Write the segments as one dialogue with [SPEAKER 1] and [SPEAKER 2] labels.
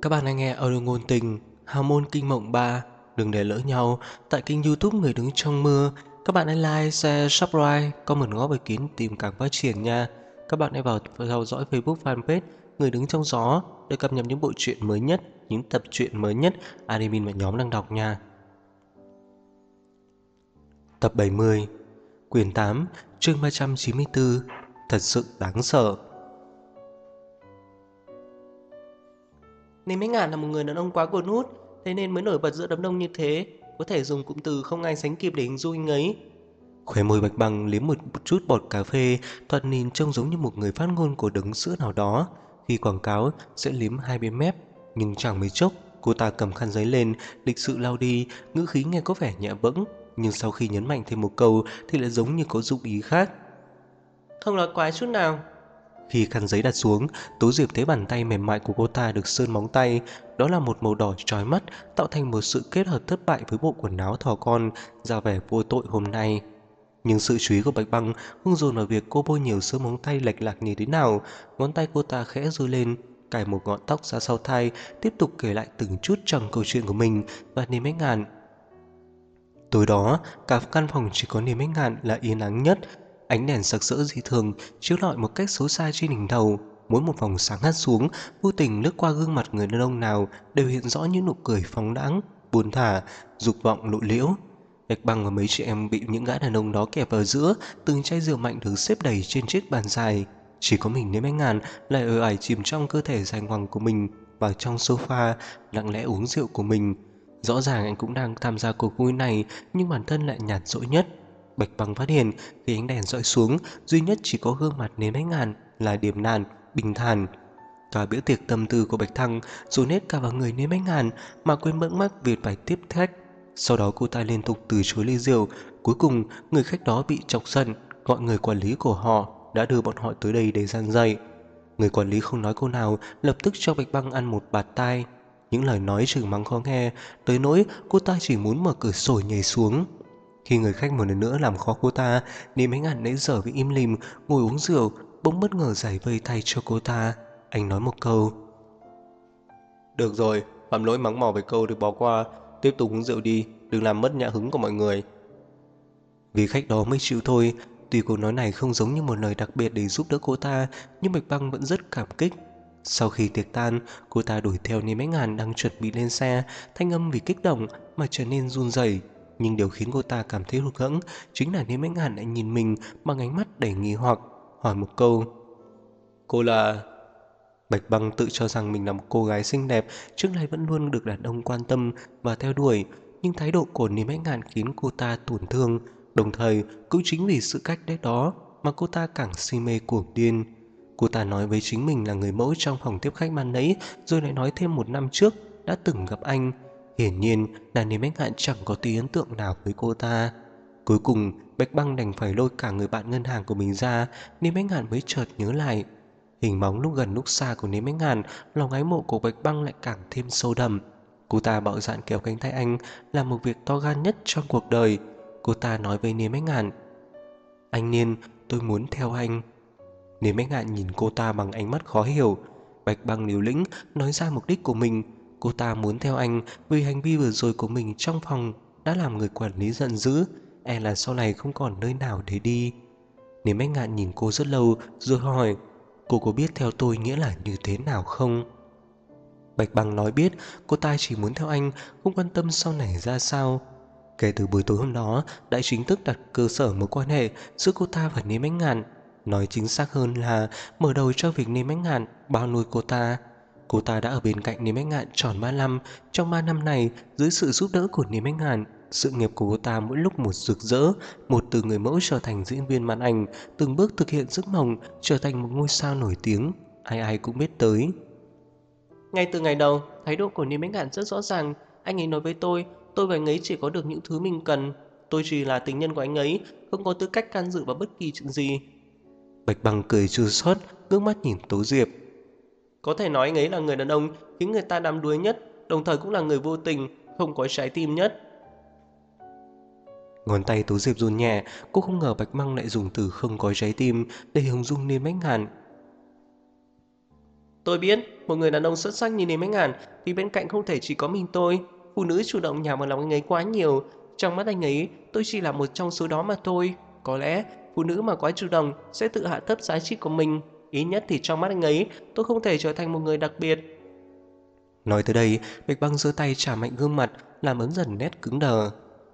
[SPEAKER 1] Các bạn đang nghe audio ngôn tình Hào môn kinh mộng 3. Đừng để lỡ nhau tại kênh YouTube Người đứng trong mưa. Các bạn hãy like, share, subscribe, comment góp ý kiến tìm càng phát triển nha. Các bạn hãy vào theo dõi Facebook fanpage Người đứng trong gió để cập nhật những bộ truyện mới nhất, những tập truyện mới nhất admin và nhóm đang đọc nha. Tập 70, quyển 8, chương 394. Thật sự đáng sợ. Nên mấy ngàn là một người đàn ông quá cuốn hút, thế nên mới nổi bật giữa đám đông như thế. Có thể dùng cụm từ không ai sánh kịp để hình dung anh ấy. Khóe môi Bạch Băng liếm một chút bọt cà phê, thoạt nhìn trông giống như một người phát ngôn của đấng sữa nào đó khi quảng cáo sẽ liếm hai bên mép. Nhưng chẳng mấy chốc, cô ta cầm khăn giấy lên, lịch sự lau đi, ngữ khí nghe có vẻ nhẹ bẫng, nhưng sau khi nhấn mạnh thêm một câu thì lại giống như có dụng ý khác. Không nói quá chút nào. Khi khăn giấy đặt xuống, Tố Diệp thấy bàn tay mềm mại của cô ta được sơn móng tay. Đó là một màu đỏ chói mắt, tạo thành một sự kết hợp thất bại với bộ quần áo thỏ con, ra vẻ vô tội hôm nay. Nhưng sự chú ý của Bạch Băng không dồn vào việc cô bôi nhiều sơn móng tay lệch lạc như thế nào. Ngón tay cô ta khẽ giơ lên, cài một ngọn tóc ra sau tai, tiếp tục kể lại từng chút trong câu chuyện của mình và Niêm Bách Ngạn. Tối đó, cả căn phòng chỉ có Niêm Bách Ngạn là yên ắng nhất. Ánh đèn sặc sỡ dị thường chiếu rọi một cách xấu xa trên đỉnh đầu. Mỗi một vòng sáng hắt xuống, vô tình lướt qua gương mặt người đàn ông nào đều hiện rõ những nụ cười phóng đãng, buồn thả, dục vọng lộ liễu. Bạch Băng và mấy chị em bị những gã đàn ông đó kẹp vào giữa, từng chai rượu mạnh được xếp đầy trên chiếc bàn dài. Chỉ có mình Niêm Bách Ngạn lại ở ải chìm trong cơ thể dài ngoằng của mình, vào trong sofa lặng lẽ uống rượu của mình. Rõ ràng anh cũng đang tham gia cuộc vui này, nhưng bản thân lại nhạt nhẽo nhất. Bạch Băng phát hiện khi ánh đèn dọi xuống, duy nhất chỉ có gương mặt Niêm Bách Ngạn là điềm đạm, bình thản. Cả bữa tiệc tâm tư của Bạch Thăng dồn hết cả vào người Niêm Bách Ngạn mà quên bẵng mắc việc phải tiếp khách. Sau đó cô ta liên tục từ chối ly rượu. Cuối cùng người khách đó bị chọc giận, gọi người quản lý của họ đã đưa bọn họ tới đây để gian dạy. Người quản lý không nói câu nào, lập tức cho Bạch Băng ăn một bạt tai. Những lời nói chửi mắng khó nghe, tới nỗi cô ta chỉ muốn mở cửa sổ nhảy xuống. Khi người khách một lần nữa làm khó cô ta, Niêm Bách Ngạn nãy giờ bị im lìm ngồi uống rượu, bỗng bất ngờ giải vây thay cho cô ta. Anh nói một câu: "Được rồi, phạm lỗi mắng mỏ với câu được bỏ qua, tiếp tục uống rượu đi, đừng làm mất nhã hứng của mọi người." Vì khách đó mới chịu thôi. Tuy câu nói này không giống như một lời đặc biệt để giúp đỡ cô ta, nhưng Bạch Băng vẫn rất cảm kích. Sau khi tiệc tan, cô ta đuổi theo Niêm Bách Ngạn đang chuẩn bị lên xe, thanh âm vì kích động mà trở nên run rẩy. Nhưng điều khiến cô ta cảm thấy hụt hẫng chính là Niêm Bách Ngạn lại nhìn mình bằng ánh mắt đầy nghi hoặc, hỏi một câu: "Cô là?" Bạch Băng tự cho rằng mình là một cô gái xinh đẹp, trước nay vẫn luôn được đàn ông quan tâm và theo đuổi, nhưng thái độ của Niêm Bách Ngạn khiến cô ta tổn thương. Đồng thời, cũng chính vì sự cách đấy đó mà cô ta càng si mê cuồng điên. Cô ta nói với chính mình là người mẫu trong phòng tiếp khách ban nãy, rồi lại nói thêm một năm trước đã từng gặp anh. Hiển nhiên là Niêm Bách Ngạn chẳng có tí ấn tượng nào với cô ta. Cuối cùng, Bạch Băng đành phải lôi cả người bạn ngân hàng của mình ra. Niêm Bách Ngạn mới chợt nhớ lại hình bóng lúc gần lúc xa của Niêm Bách Ngạn, lòng ái mộ của Bạch Băng lại càng thêm sâu đậm. Cô ta bạo dạn kéo cánh tay anh là một việc to gan nhất trong cuộc đời. Cô ta nói với Niêm Bách Ngạn: "Anh Niên, tôi muốn theo anh." Niêm Bách Ngạn nhìn cô ta bằng ánh mắt khó hiểu. Bạch Băng liều lĩnh nói ra mục đích của mình. Cô ta muốn theo anh vì hành vi vừa rồi của mình trong phòng đã làm người quản lý giận dữ, e là sau này không còn nơi nào để đi. Niêm Bách Ngạn nhìn cô rất lâu rồi hỏi: "Cô có biết theo tôi nghĩa là như thế nào không?" Bạch Băng nói biết, cô ta chỉ muốn theo anh, không quan tâm sau này ra sao. Kể từ buổi tối hôm đó đã chính thức đặt cơ sở mối quan hệ giữa cô ta và Niêm Bách Ngạn. Nói chính xác hơn là mở đầu cho việc Niêm Bách Ngạn bao nuôi cô ta. Cô ta đã ở bên cạnh Niêm Bách Ngạn tròn 3 năm. Trong 3 năm này, dưới sự giúp đỡ của Niêm Bách Ngạn, sự nghiệp của cô ta mỗi lúc một rực rỡ, một từ người mẫu trở thành diễn viên màn ảnh, từng bước thực hiện giấc mộng trở thành một ngôi sao nổi tiếng, ai ai cũng biết tới. Ngay từ ngày đầu, thái độ của Niêm Bách Ngạn rất rõ ràng. Anh ấy nói với tôi và anh ấy chỉ có được những thứ mình cần. Tôi chỉ là tình nhân của anh ấy, không có tư cách can dự vào bất kỳ chuyện gì. Bạch Băng cười chua xót, ngước mắt nhìn Tố Diệp. Có thể nói anh ấy là người đàn ông khiến người ta đắm đuối nhất, đồng thời cũng là người vô tình, không có trái tim nhất. Ngón tay Tố Diệp run nhẹ, cô không ngờ Bạch Băng lại dùng từ không có trái tim để hình dung Niêm Bách Ngạn. Tôi biết, một người đàn ông xuất sắc như Lý Minh Ngạn thì bên cạnh không thể chỉ có mình tôi. Phụ nữ chủ động nhào vào lòng anh ấy quá nhiều. Trong mắt anh ấy, tôi chỉ là một trong số đó mà thôi. Có lẽ, phụ nữ mà quá chủ động sẽ tự hạ thấp giá trị của mình. Ít nhất thì trong mắt anh ấy, tôi không thể trở thành một người đặc biệt. Nói tới đây, Bạch Băng giơ tay chà mạnh gương mặt, làm ấn dần nét cứng đờ.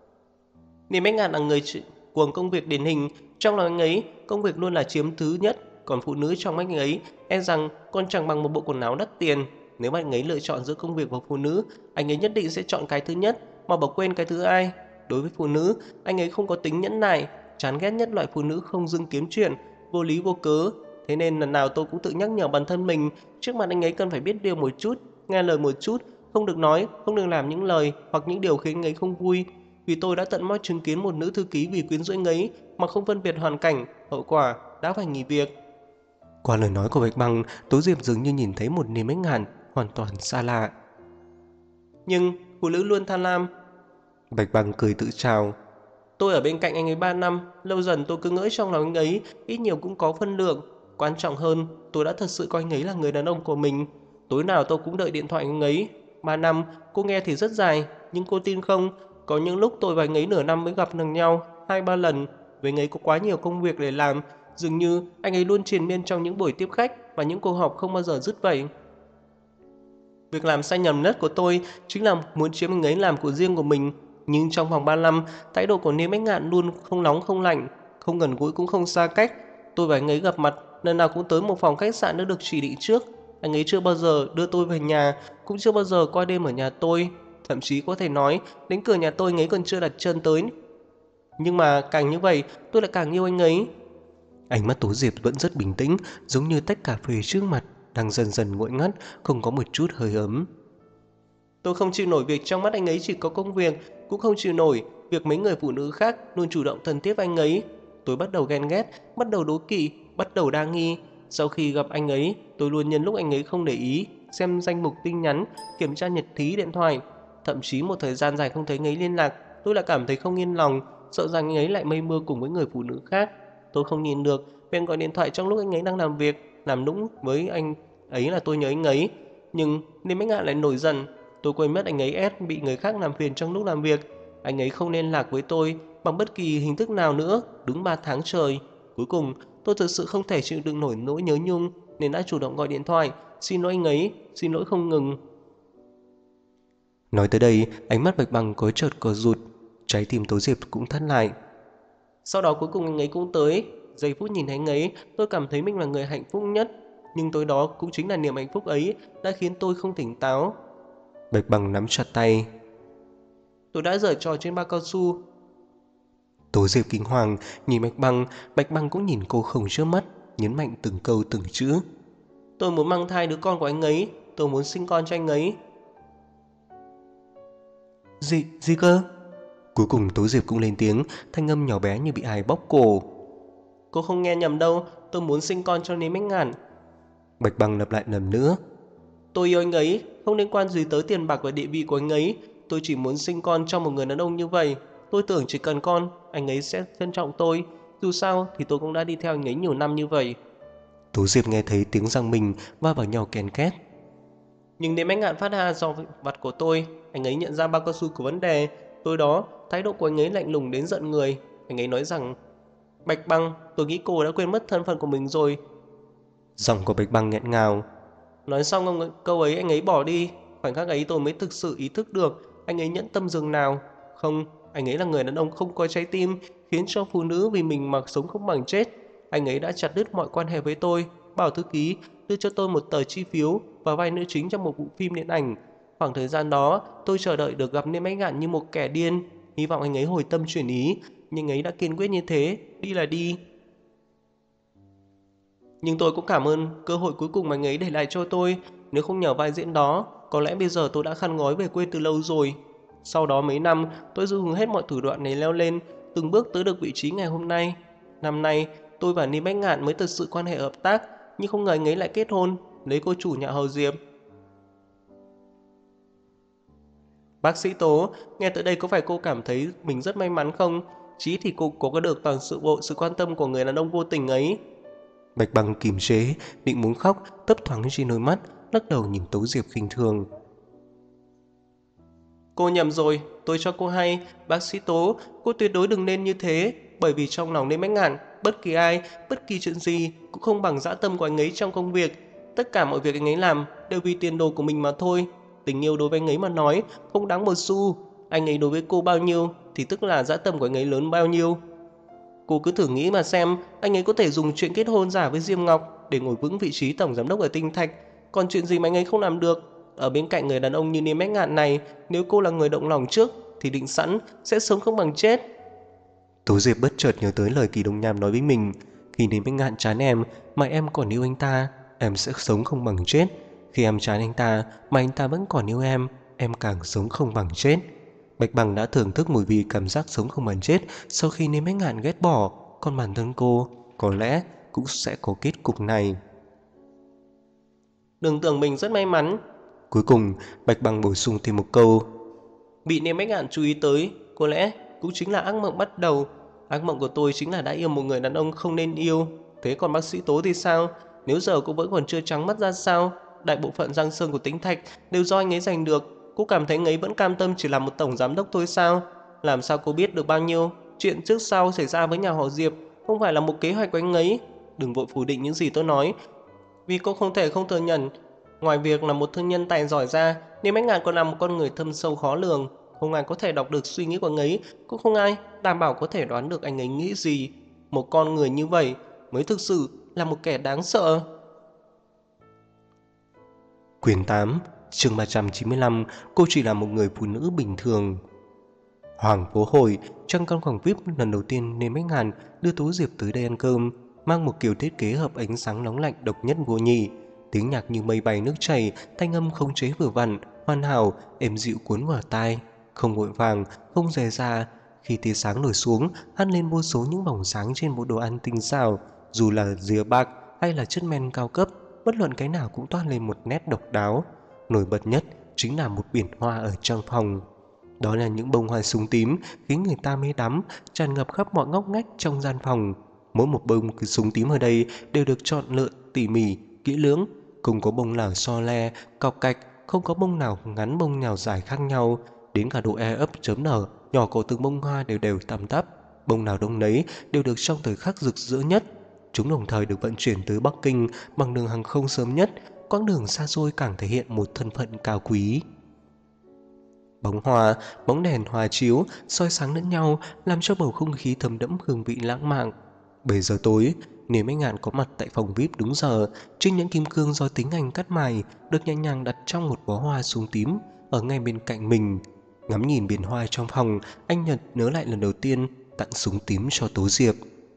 [SPEAKER 1] Lý Minh Ngạn là người cuồng công việc điển hình. Trong lòng anh ấy, công việc luôn là chiếm thứ nhất. Còn phụ nữ trong mắt anh ấy e rằng còn chẳng bằng một bộ quần áo đắt tiền. Nếu mà anh ấy lựa chọn giữa công việc và phụ nữ, anh ấy nhất định sẽ chọn cái thứ nhất mà bỏ quên cái thứ hai. Đối với phụ nữ, anh ấy không có tính nhẫn nại, chán ghét nhất loại phụ nữ không dưng kiếm chuyện, vô lý vô cớ. Thế nên lần nào tôi cũng tự nhắc nhở bản thân mình, trước mặt anh ấy cần phải biết điều một chút, nghe lời một chút, không được nói, không được làm những lời hoặc những điều khiến anh ấy không vui. Vì tôi đã tận mắt chứng kiến một nữ thư ký vì quyến rũ anh ấy mà không phân biệt hoàn cảnh, hậu quả đã phải nghỉ việc. Qua lời nói của Bạch Băng, Tố Diệp dường như nhìn thấy một niềm ích ngạn hoàn toàn xa lạ. Nhưng phụ nữ luôn tham lam. Bạch Băng cười tự trào. Tôi ở bên cạnh anh ấy 3 năm, lâu dần tôi cứ ngỡ trong lòng anh ấy ít nhiều cũng có phân lượng. Quan trọng hơn, tôi đã thật sự coi anh ấy là người đàn ông của mình. Tối nào tôi cũng đợi điện thoại anh ấy. 3 năm, cô nghe thì rất dài, nhưng cô tin không? Có những lúc tôi và anh ấy nửa năm mới gặp được nhau, 2-3 lần. Vì anh ấy có quá nhiều công việc để làm, dường như anh ấy luôn triền miên trong những buổi tiếp khách và những cuộc họp không bao giờ dứt vậy. Việc làm sai nhầm nhất của tôi chính là muốn chiếm anh ấy làm của riêng của mình. Nhưng trong vòng 3 năm, thái độ của Niêm Ách Ngạn luôn không nóng không lạnh, không gần gũi cũng không xa cách. Tôi và anh ấy gặp mặt, lần nào cũng tới một phòng khách sạn đã được chỉ định trước. Anh ấy chưa bao giờ đưa tôi về nhà, cũng chưa bao giờ qua đêm ở nhà tôi. Thậm chí có thể nói, đến cửa nhà tôi anh ấy còn chưa đặt chân tới. Nhưng mà càng như vậy, tôi lại càng yêu anh ấy. Ánh mắt Tố Diệp vẫn rất bình tĩnh, giống như tách cà phê trước mặt đang dần dần nguội ngắt, không có một chút hơi ấm. Tôi không chịu nổi việc trong mắt anh ấy chỉ có công việc, cũng không chịu nổi việc mấy người phụ nữ khác luôn chủ động thân thiết với anh ấy. Tôi bắt đầu ghen ghét, bắt đầu đố kỵ, bắt đầu đa nghi. Sau khi gặp anh ấy, tôi luôn nhân lúc anh ấy không để ý, xem danh mục tin nhắn, kiểm tra nhật ký điện thoại. Thậm chí một thời gian dài không thấy anh ấy liên lạc, tôi lại cảm thấy không yên lòng, sợ rằng anh ấy lại mây mưa cùng với người phụ nữ khác. Tôi không nhìn được, bèn gọi điện thoại trong lúc anh ấy đang làm việc, làm nũng với anh ấy là tôi nhớ anh ấy. Nhưng nên mấy ngạn lại nổi giận. Tôi quên mất anh ấy ép bị người khác làm phiền trong lúc làm việc. Anh ấy không liên lạc với tôi bằng bất kỳ hình thức nào nữa, đúng 3 tháng trời. Cuối cùng, tôi thực sự không thể chịu đựng nổi nỗi nhớ nhung nên đã chủ động gọi điện thoại, xin lỗi anh ấy, xin lỗi không ngừng. Nói tới đây, ánh mắt Bạch Bằng có chợt co rụt, trái tim Tố Diệp cũng thắt lại. Sau đó cuối cùng anh ấy cũng tới. Giây phút nhìn thấy anh ấy, tôi cảm thấy mình là người hạnh phúc nhất. Nhưng tối đó cũng chính là niềm hạnh phúc ấy đã khiến tôi không tỉnh táo. Bạch Bằng nắm chặt tay. Tôi đã giở trò trên bao cao su. Tố Diệp kinh hoàng nhìn Bạch Bằng cũng nhìn cô không chớp mắt, nhấn mạnh từng câu từng chữ. Tôi muốn mang thai đứa con của anh ấy, tôi muốn sinh con cho anh ấy. Gì cơ? Cuối cùng Tố Diệp cũng lên tiếng, thanh âm nhỏ bé như bị ai bóp cổ. Cô không nghe nhầm đâu, tôi muốn sinh con cho Lý Minh Ngạn. Bạch Bằng lặp lại lần nữa. Tôi yêu anh ấy, không liên quan gì tới tiền bạc và địa vị của anh ấy. Tôi chỉ muốn sinh con cho một người đàn ông như vậy. Tôi tưởng chỉ cần con, anh ấy sẽ trân trọng tôi. Dù sao thì tôi cũng đã đi theo anh ấy nhiều năm như vậy. Tố Diệp nghe thấy tiếng răng mình va vào nhau ken két. Nhưng đến mấy ngạn phát ra do vặt của tôi, anh ấy nhận ra bao cao su của vấn đề. Tối đó, thái độ của anh ấy lạnh lùng đến giận người. Anh ấy nói rằng, Bạch Băng, tôi nghĩ cô đã quên mất thân phận của mình rồi. Giọng của Bạch Băng nghẹn ngào. Nói xong câu ấy anh ấy bỏ đi. Khoảnh khắc ấy tôi mới thực sự ý thức được anh ấy nhẫn tâm dường nào. Không, anh ấy là người đàn ông không có trái tim, khiến cho phụ nữ vì mình mà sống không bằng chết. Anh ấy đã chặt đứt mọi quan hệ với tôi, bảo thư ký đưa cho tôi một tờ chi phiếu và vai nữ chính trong một bộ phim điện ảnh. Khoảng thời gian đó, tôi chờ đợi được gặp Niêm Ách Ngạn như một kẻ điên, hy vọng anh ấy hồi tâm chuyển ý, nhưng anh ấy đã kiên quyết như thế, đi là đi. Nhưng tôi cũng cảm ơn cơ hội cuối cùng mà anh ấy để lại cho tôi. Nếu không nhờ vai diễn đó, có lẽ bây giờ tôi đã khăn gói về quê từ lâu rồi. Sau đó mấy năm, tôi dùng hết mọi thủ đoạn này leo lên, từng bước tới được vị trí ngày hôm nay. Năm nay, tôi và Ni Bách Ngạn mới thật sự quan hệ hợp tác, nhưng không ngờ anh ấy lại kết hôn, lấy cô chủ nhà Hầu Diệp. Bác sĩ Tố, nghe tới đây có phải cô cảm thấy mình rất may mắn không? Chí thì cô có được toàn sự quan tâm của người đàn ông vô tình ấy. Bạch Băng kìm chế, định muốn khóc, thấp thoáng trên đôi mắt, lắc đầu nhìn Tố Diệp khinh thường. Cô nhầm rồi, tôi cho cô hay, bác sĩ Tố, cô tuyệt đối đừng nên như thế, bởi vì trong lòng Lê Bách Ngạn, bất kỳ ai, bất kỳ chuyện gì cũng không bằng dã tâm của anh ấy trong công việc. Tất cả mọi việc anh ấy làm đều vì tiền đồ của mình mà thôi. Tình yêu đối với anh ấy mà nói không đáng một xu. Anh ấy đối với cô bao nhiêu thì tức là dã tâm của anh ấy lớn bao nhiêu. Cô cứ thử nghĩ mà xem, anh ấy có thể dùng chuyện kết hôn giả với Diêm Ngọc để ngồi vững vị trí tổng giám đốc ở Tinh Thạch, còn chuyện gì mà anh ấy không làm được. Ở bên cạnh người đàn ông như Niêm Bách Ngạn này, nếu cô là người động lòng trước thì định sẵn sẽ sống không bằng chết. Tố Diệp bất chợt nhớ tới lời Kỳ Đông Nham nói với mình, khi Niêm Bách Ngạn chán em mà em còn yêu anh ta, em sẽ sống không bằng chết. Khi em chán anh ta mà anh ta vẫn còn yêu em càng sống không bằng chết. Bạch Bằng đã thưởng thức mùi vị cảm giác sống không bằng chết sau khi Niêm Bách Ngạn ghét bỏ, còn bản thân cô có lẽ cũng sẽ có kết cục này. Đừng tưởng mình rất may mắn. Cuối cùng, Bạch Bằng bổ sung thêm một câu. Bị Niêm Bách Ngạn chú ý tới, có lẽ cũng chính là ác mộng bắt đầu. Ác mộng của tôi chính là đã yêu một người đàn ông không nên yêu. Thế còn bác sĩ Tố thì sao? Nếu giờ cô vẫn còn chưa trắng mắt ra sao? Đại bộ phận giang sơn của Tĩnh Thạch đều do anh ấy giành được. Cô cảm thấy anh ấy vẫn cam tâm chỉ là một tổng giám đốc thôi sao? Làm sao cô biết được bao nhiêu chuyện trước sau xảy ra với nhà họ Diệp không phải là một kế hoạch của anh ấy? Đừng vội phủ định những gì tôi nói, vì cô không thể không thừa nhận, ngoài việc là một thương nhân tài giỏi ra, Niêm Bách Ngạn còn là một con người thâm sâu khó lường. Không ai có thể đọc được suy nghĩ của anh ấy, cũng không ai đảm bảo có thể đoán được anh ấy nghĩ gì. Một con người như vậy mới thực sự là một kẻ đáng sợ. Quyển 8, chương 395, cô chỉ là một người phụ nữ bình thường. Hoàng Phố Hội, trong căn phòng VIP lần đầu tiên Niêm Bách Ngạn đưa Tố Diệp tới đây ăn cơm, mang một kiểu thiết kế hợp ánh sáng nóng lạnh độc nhất vô nhị. Tiếng nhạc như mây bay nước chảy, thanh âm không chế vừa vặn, hoàn hảo, êm dịu cuốn vào tai, không vội vàng, không dè dà. Khi tia sáng nổi xuống, hắt lên vô số những vòng sáng trên bộ đồ ăn tinh xảo, dù là dìa bạc hay là chất men cao cấp, bất luận cái nào cũng toát lên một nét độc đáo. Nổi bật nhất chính là một biển hoa ở trong phòng. Đó là những bông hoa súng tím khiến người ta mê đắm, tràn ngập khắp mọi ngóc ngách trong gian phòng. Mỗi một bông súng tím ở đây đều được chọn lựa tỉ mỉ, kỹ lưỡng, không có bông nào so le, cọc cạch, không có bông nào ngắn bông nào dài khác nhau, đến cả độ e ấp chớm nở, nhỏ của từng bông hoa đều đều tăm tắp, bông nào đông nấy đều được trong thời khắc rực rỡ nhất. Chúng đồng thời được vận chuyển tới Bắc Kinh bằng đường hàng không sớm nhất, quãng đường xa xôi càng thể hiện một thân phận cao quý. Bóng hoa, bóng đèn hòa chiếu, soi sáng lẫn nhau, làm cho bầu không khí thấm đẫm hương vị lãng mạn. 7 giờ tối, Niềm Bách Ngạn có mặt tại phòng VIP đúng giờ, trên những kim cương do tính anh cắt mài được nhẹ nhàng đặt trong một bó hoa súng tím ở ngay bên cạnh mình. Ngắm nhìn biển hoa trong phòng, anh Nhật nhớ lại lần đầu tiên tặng súng tím cho Tố Diệp.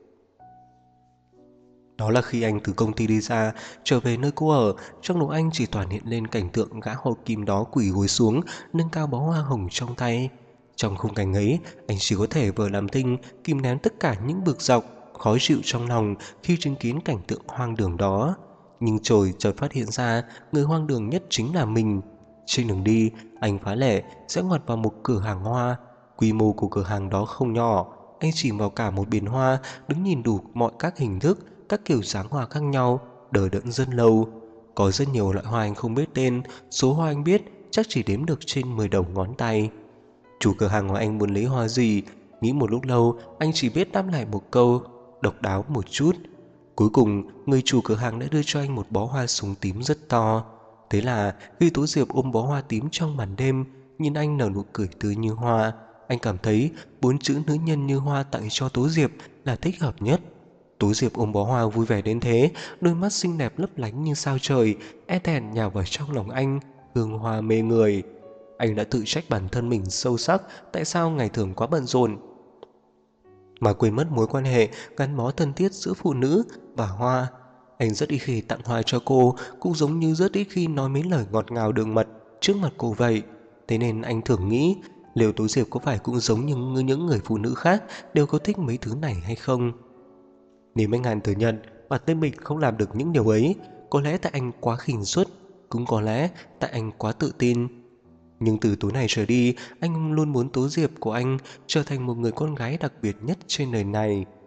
[SPEAKER 1] Đó là khi anh từ công ty đi ra, trở về nơi cô ở, trong đầu anh chỉ toàn hiện lên cảnh tượng gã hộ kim đó quỳ gối xuống, nâng cao bó hoa hồng trong tay. Trong khung cảnh ấy, anh chỉ có thể vừa làm thinh, kìm nén tất cả những bực dọc, khó chịu trong lòng khi chứng kiến cảnh tượng hoang đường đó. Nhưng rồi chợt phát hiện ra, người hoang đường nhất chính là mình. Trên đường đi, anh phá lệ sẽ ngoặt vào một cửa hàng hoa. Quy mô của cửa hàng đó không nhỏ, anh chìm vào cả một biển hoa, đứng nhìn đủ mọi các hình thức, các kiểu dáng hoa khác nhau, đờ đẫn rất lâu. Có rất nhiều loại hoa anh không biết tên, số hoa anh biết chắc chỉ đếm được trên 10 đầu ngón tay. Chủ cửa hàng hỏi anh muốn lấy hoa gì, nghĩ một lúc lâu, anh chỉ biết đáp lại một câu, độc đáo một chút. Cuối cùng, người chủ cửa hàng đã đưa cho anh một bó hoa súng tím rất to. Thế là khi Tố Diệp ôm bó hoa tím trong màn đêm, nhìn anh nở nụ cười tươi như hoa, anh cảm thấy 4 chữ nữ nhân như hoa tặng cho Tố Diệp là thích hợp nhất. Tố Diệp ôm bó hoa vui vẻ đến thế, đôi mắt xinh đẹp lấp lánh như sao trời, e thẹn nhào vào trong lòng anh, hương hoa mê người. Anh đã tự trách bản thân mình sâu sắc, tại sao ngày thường quá bận rộn mà quên mất mối quan hệ gắn bó thân thiết giữa phụ nữ và hoa. Anh rất ít khi tặng hoa cho cô, cũng giống như rất ít khi nói mấy lời ngọt ngào đường mật trước mặt cô vậy. Thế nên anh thường nghĩ, liệu Tố Diệp có phải cũng giống như những người phụ nữ khác đều có thích mấy thứ này hay không? Nếu anh Hàn thừa nhận bản thân mình không làm được những điều ấy, có lẽ tại anh quá khinh suất, cũng có lẽ tại anh quá tự tin. Nhưng từ tối này trở đi, anh luôn muốn Tố Diệp của anh trở thành một người con gái đặc biệt nhất trên đời này.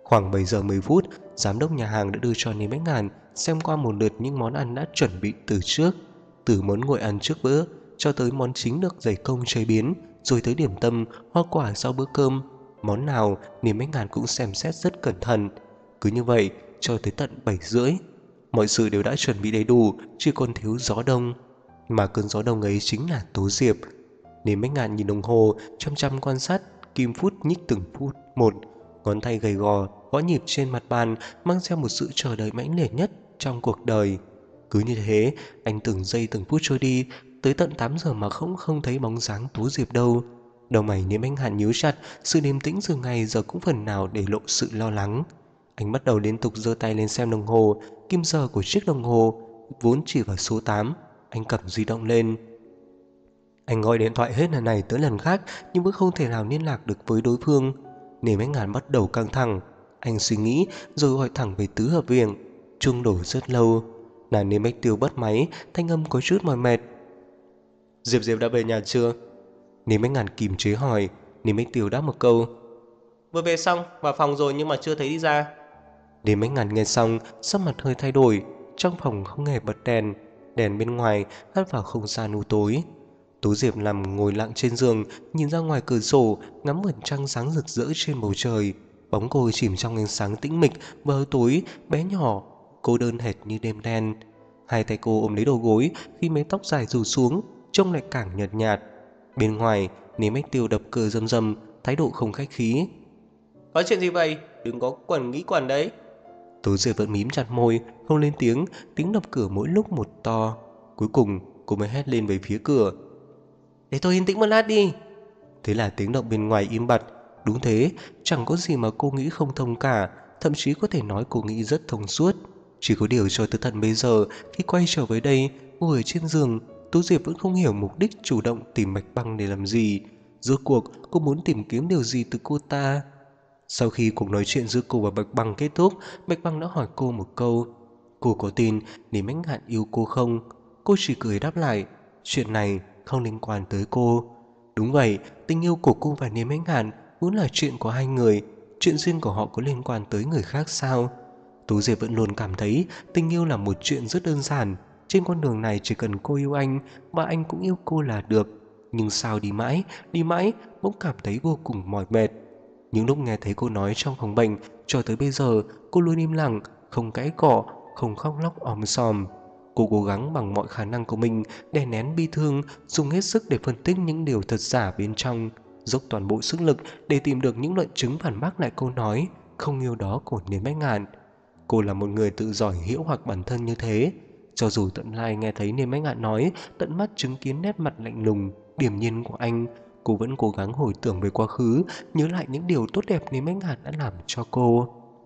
[SPEAKER 1] Khoảng 7 giờ 10 phút, giám đốc nhà hàng đã đưa cho Lý Bách Ngàn xem qua một lượt những món ăn đã chuẩn bị từ trước, từ món nguội ăn trước bữa cho tới món chính được dày công chế biến, rồi tới điểm tâm, hoa quả sau bữa cơm. Món nào Lý Bách Ngàn cũng xem xét rất cẩn thận. Cứ như vậy cho tới tận 7 rưỡi, mọi sự đều đã chuẩn bị đầy đủ, chỉ còn thiếu gió đông. Mà cơn gió đông ấy chính là Tố Diệp. Lý Bách Ngạn nhìn đồng hồ, chăm chăm quan sát kim phút nhích từng phút một, ngón tay gầy gò gõ nhịp trên mặt bàn, mang theo một sự chờ đợi mãnh liệt nhất trong cuộc đời. Cứ như thế, anh từng giây từng phút trôi đi, tới tận 8 giờ mà không thấy bóng dáng Tố Diệp đâu. Đầu mày Lý Bách Ngạn nhíu chặt, sự điềm tĩnh thường ngày giờ cũng phần nào để lộ sự lo lắng. Anh bắt đầu liên tục giơ tay lên xem đồng hồ, kim giờ của chiếc đồng hồ vốn chỉ vào số 8. Anh cầm di động lên. Anh gọi điện thoại hết lần này tới lần khác nhưng vẫn không thể nào liên lạc được với đối phương. Nên Bách Ngàn bắt đầu căng thẳng. Anh suy nghĩ rồi gọi thẳng về tứ hợp viện. Chuông đổ rất lâu. Là Nên Bách Tiêu bắt máy, thanh âm có chút mỏi mệt. Diệp Diệp đã về nhà chưa? Nên Bách Ngàn kìm chế hỏi. Nên Bách Tiêu đáp một câu. Vừa về xong, vào phòng rồi nhưng mà chưa thấy đi ra. Nên Bách Ngàn nghe xong, sắc mặt hơi thay đổi. Trong phòng không hề bật đèn, đèn bên ngoài hắt vào không gian u tối. Tú Diệp nằm ngồi lặng trên giường, nhìn ra ngoài cửa sổ, ngắm vầng trăng sáng rực rỡ trên bầu trời. Bóng cô chìm trong ánh sáng tĩnh mịch, mờ tối, bé nhỏ, cô đơn hệt như đêm đen. Hai tay cô ôm lấy đầu gối, khi mái tóc dài rủ xuống, trông lại càng nhợt nhạt. Bên ngoài, Nếm Ách Tiêu đập cửa rầm rầm, thái độ không khách khí. Có chuyện gì vậy? Đừng có quẩn nghĩ quẩn đấy. Tú Diệp vẫn mím chặt môi, không lên tiếng, tiếng đập cửa mỗi lúc một to. Cuối cùng, cô mới hét lên về phía cửa. Để tôi yên tĩnh một lát đi. Thế là tiếng động bên ngoài im bặt. Đúng thế, chẳng có gì mà cô nghĩ không thông cả. Thậm chí có thể nói cô nghĩ rất thông suốt. Chỉ có điều cho tới tận bây giờ, khi quay trở về đây, ngồi ở trên giường, Tú Diệp vẫn không hiểu mục đích chủ động tìm Bạch Băng để làm gì. Rốt cuộc cô muốn tìm kiếm điều gì từ cô ta. Sau khi cuộc nói chuyện giữa cô và Bạch Băng kết thúc, Bạch Băng đã hỏi cô một câu. Cô có tin Lý Mãnh Hạn yêu cô không? Cô chỉ cười đáp lại. Chuyện này không liên quan tới cô. Đúng vậy, tình yêu của cô và Niêm Ánh Hàn vốn là chuyện của hai người. Chuyện riêng của họ có liên quan tới người khác sao? Tú Diệp vẫn luôn cảm thấy tình yêu là một chuyện rất đơn giản. Trên con đường này chỉ cần cô yêu anh và anh cũng yêu cô là được. Nhưng sao đi mãi bỗng cảm thấy vô cùng mỏi mệt. Những lúc nghe thấy cô nói trong phòng bệnh, cho tới bây giờ cô luôn im lặng, không cãi cọ, không khóc lóc om sòm. Cô cố gắng bằng mọi khả năng của mình đè nén bi thương, dùng hết sức để phân tích những điều thật giả bên trong, dốc toàn bộ sức lực để tìm được những luận chứng phản bác lại câu nói không yêu đó của Niên Bách Ngạn. Cô là một người tự giỏi hiểu hoặc bản thân như thế. Cho dù tận tai nghe thấy Niên Bách Ngạn nói, tận mắt chứng kiến nét mặt lạnh lùng, điềm nhiên của anh, cô vẫn cố gắng hồi tưởng về quá khứ, nhớ lại những điều tốt đẹp Niên Bách Ngạn đã làm cho cô.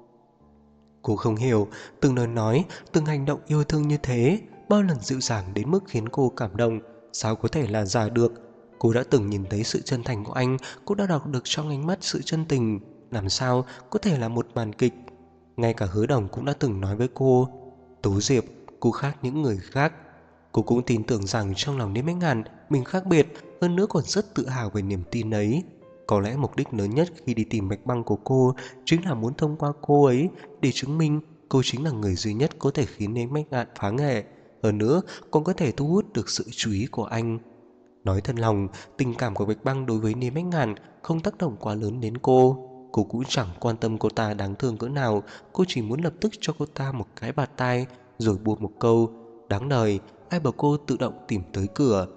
[SPEAKER 1] Cô không hiểu, từng lời nói, từng hành động yêu thương như thế, bao lần dịu dàng đến mức khiến cô cảm động, sao có thể là giả được. Cô đã từng nhìn thấy sự chân thành của anh, cô đã đọc được trong ánh mắt sự chân tình, làm sao có thể là một màn kịch. Ngay cả Hứa Đồng cũng đã từng nói với cô, Tú Diệp, cô khác những người khác. Cô cũng tin tưởng rằng trong lòng Niêm Bách Ngạn mình khác biệt, hơn nữa còn rất tự hào về niềm tin ấy. Có lẽ mục đích lớn nhất khi đi tìm Bạch Băng của cô chính là muốn thông qua cô ấy để chứng minh cô chính là người duy nhất có thể khiến Niêm Bách Ngạn phá nghệ. Hơn nữa còn có thể thu hút được sự chú ý của anh. Nói thật lòng, tình cảm của Bạch Băng đối với Niêm Bách Ngạn không tác động quá lớn đến cô. Cô cũng chẳng quan tâm cô ta đáng thương cỡ nào. Cô chỉ muốn lập tức cho cô ta một cái bạt tai, rồi buông một câu đáng đời, ai bảo cô tự động tìm tới cửa.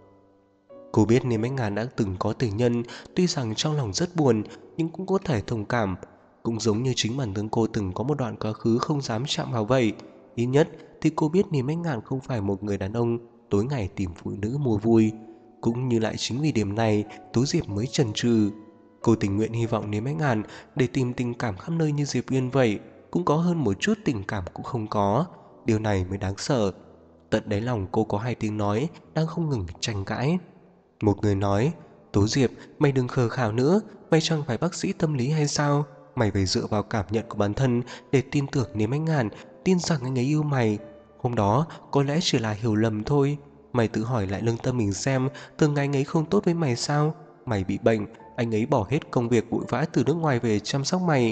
[SPEAKER 1] Cô biết Niêm Bách Ngạn đã từng có tình nhân, tuy rằng trong lòng rất buồn nhưng cũng có thể thông cảm. Cũng giống như chính bản thân cô từng có một đoạn quá khứ không dám chạm vào vậy. Ít nhất thì cô biết Niêm Bách Ngạn không phải một người đàn ông tối ngày tìm phụ nữ mua vui. Cũng như lại chính vì điểm này, Tú Diệp mới chần chừ. Cô tình nguyện hy vọng Niêm Bách Ngạn để tìm tình cảm khắp nơi như Diệp Uyên vậy, cũng có hơn một chút tình cảm cũng không có. Điều này mới đáng sợ. Tận đáy lòng cô có hai tiếng nói đang không ngừng tranh cãi. Một người nói, Tú Diệp, mày đừng khờ khảo nữa, mày chẳng phải bác sĩ tâm lý hay sao? Mày phải dựa vào cảm nhận của bản thân để tin tưởng Niêm Bách Ngạn, tin rằng anh ấy yêu mày. Hôm đó có lẽ chỉ là hiểu lầm thôi. Mày tự hỏi lại lương tâm mình xem, từng ngày anh ấy không tốt với mày sao? Mày bị bệnh, anh ấy bỏ hết công việc vội vã từ nước ngoài về chăm sóc mày.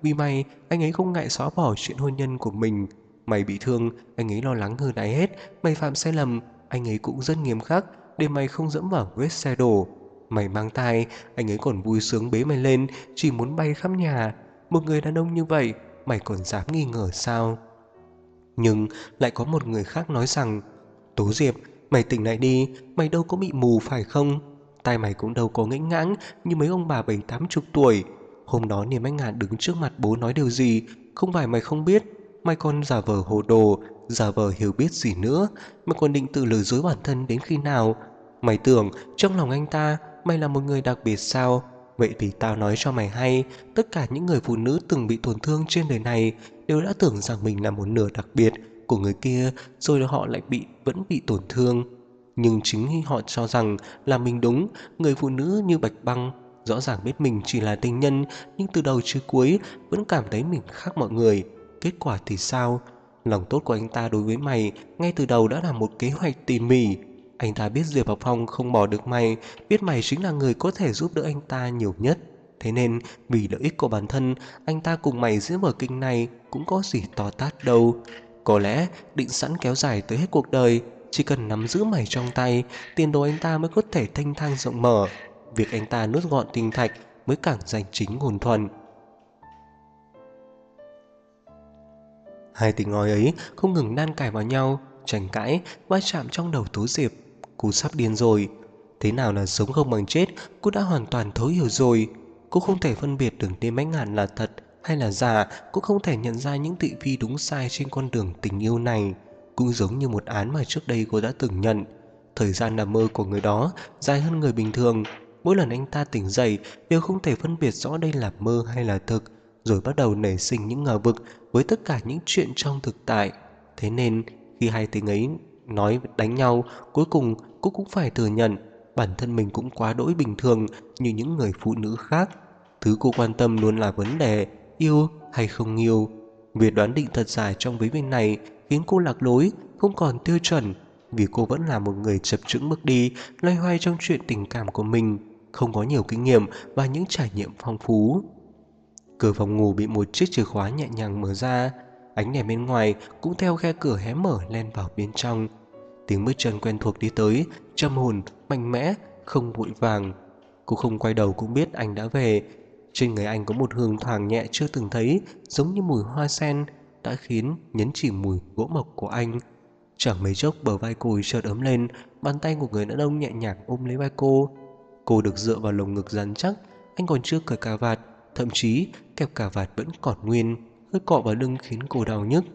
[SPEAKER 1] Vì mày, anh ấy không ngại xóa bỏ chuyện hôn nhân của mình. Mày bị thương, anh ấy lo lắng hơn ai hết. Mày phạm sai lầm, anh ấy cũng rất nghiêm khắc để mày không dẫm vào vết xe đổ. Mày mang thai, anh ấy còn vui sướng bế mày lên, chỉ muốn bay khắp nhà. Một người đàn ông như vậy, mày còn dám nghi ngờ sao? Nhưng lại có một người khác nói rằng, Tố Diệp, mày tỉnh lại đi, mày đâu có bị mù phải không? Tai mày cũng đâu có nghẽn ngãng như mấy ông bà 70-80 tuổi. Hôm đó Niềm Anh Ngạn đứng trước mặt bố nói điều gì, không phải mày không biết, mày còn giả vờ hồ đồ, giả vờ hiểu biết gì nữa, mày còn định tự lừa dối bản thân đến khi nào? Mày tưởng trong lòng anh ta mày là một người đặc biệt sao? Vậy thì tao nói cho mày hay, tất cả những người phụ nữ từng bị tổn thương trên đời này đều đã tưởng rằng mình là một nửa đặc biệt của người kia, rồi họ lại vẫn bị tổn thương. Nhưng chính khi họ cho rằng là mình đúng, người phụ nữ như Bạch Băng rõ ràng biết mình chỉ là tình nhân, nhưng từ đầu chí cuối vẫn cảm thấy mình khác mọi người. Kết quả thì sao? Lòng tốt của anh ta đối với mày ngay từ đầu đã là một kế hoạch tỉ mỉ. Anh ta biết Diệp Học Phong không bỏ được mày, biết mày chính là người có thể giúp đỡ anh ta nhiều nhất. Thế nên vì lợi ích của bản thân, anh ta cùng mày diễn vở kịch này cũng có gì to tát đâu. Có lẽ định sẵn kéo dài tới hết cuộc đời, chỉ cần nắm giữ mày trong tay, tiền đồ anh ta mới có thể thanh thang rộng mở. Việc anh ta nuốt gọn tinh thạch mới càng danh chính ngôn thuận. Hai tiếng nói ấy không ngừng nan cài vào nhau, tranh cãi, va chạm trong đầu Tố Diệp. Cô sắp điên rồi. Thế nào là sống không bằng chết, cô đã hoàn toàn thấu hiểu rồi. Cô không thể phân biệt được Niềm Ánh Ngạn là thật hay là giả, cũng không thể nhận ra những thị phi đúng sai trên con đường tình yêu này. Cũng giống như một án mà trước đây cô đã từng nhận. Thời gian nằm mơ của người đó dài hơn người bình thường. Mỗi lần anh ta tỉnh dậy đều không thể phân biệt rõ đây là mơ hay là thực, rồi bắt đầu nảy sinh những ngờ vực với tất cả những chuyện trong thực tại. Thế nên khi hai tiếng ấy nói đánh nhau, cuối cùng cô cũng phải thừa nhận bản thân mình cũng quá đỗi bình thường như những người phụ nữ khác. Thứ cô quan tâm luôn là vấn đề yêu hay không yêu. Việc đoán định thật giả trong vấn đề này khiến cô lạc lối, không còn tiêu chuẩn, vì cô vẫn là một người chập chững bước đi, loay hoay trong chuyện tình cảm của mình, không có nhiều kinh nghiệm và những trải nghiệm phong phú. Cửa phòng ngủ bị một chiếc chìa khóa nhẹ nhàng mở ra, ánh đèn bên ngoài cũng theo khe cửa hé mở len vào bên trong. Tiếng bước chân quen thuộc đi tới, trầm hồn, mạnh mẽ, không vội vàng. Cô không quay đầu cũng biết anh đã về. Trên người anh có một hương thoảng nhẹ chưa từng thấy, giống như mùi hoa sen, đã khiến nhấn chìm mùi gỗ mộc của anh. Chẳng mấy chốc bờ vai cô chợt ấm lên, bàn tay của người đàn ông nhẹ nhàng ôm lấy vai cô. Cô được dựa vào lồng ngực rắn chắc, anh còn chưa cởi cà vạt, thậm chí kẹp cà vạt vẫn còn nguyên, hơi cọ vào lưng khiến cô đau nhức.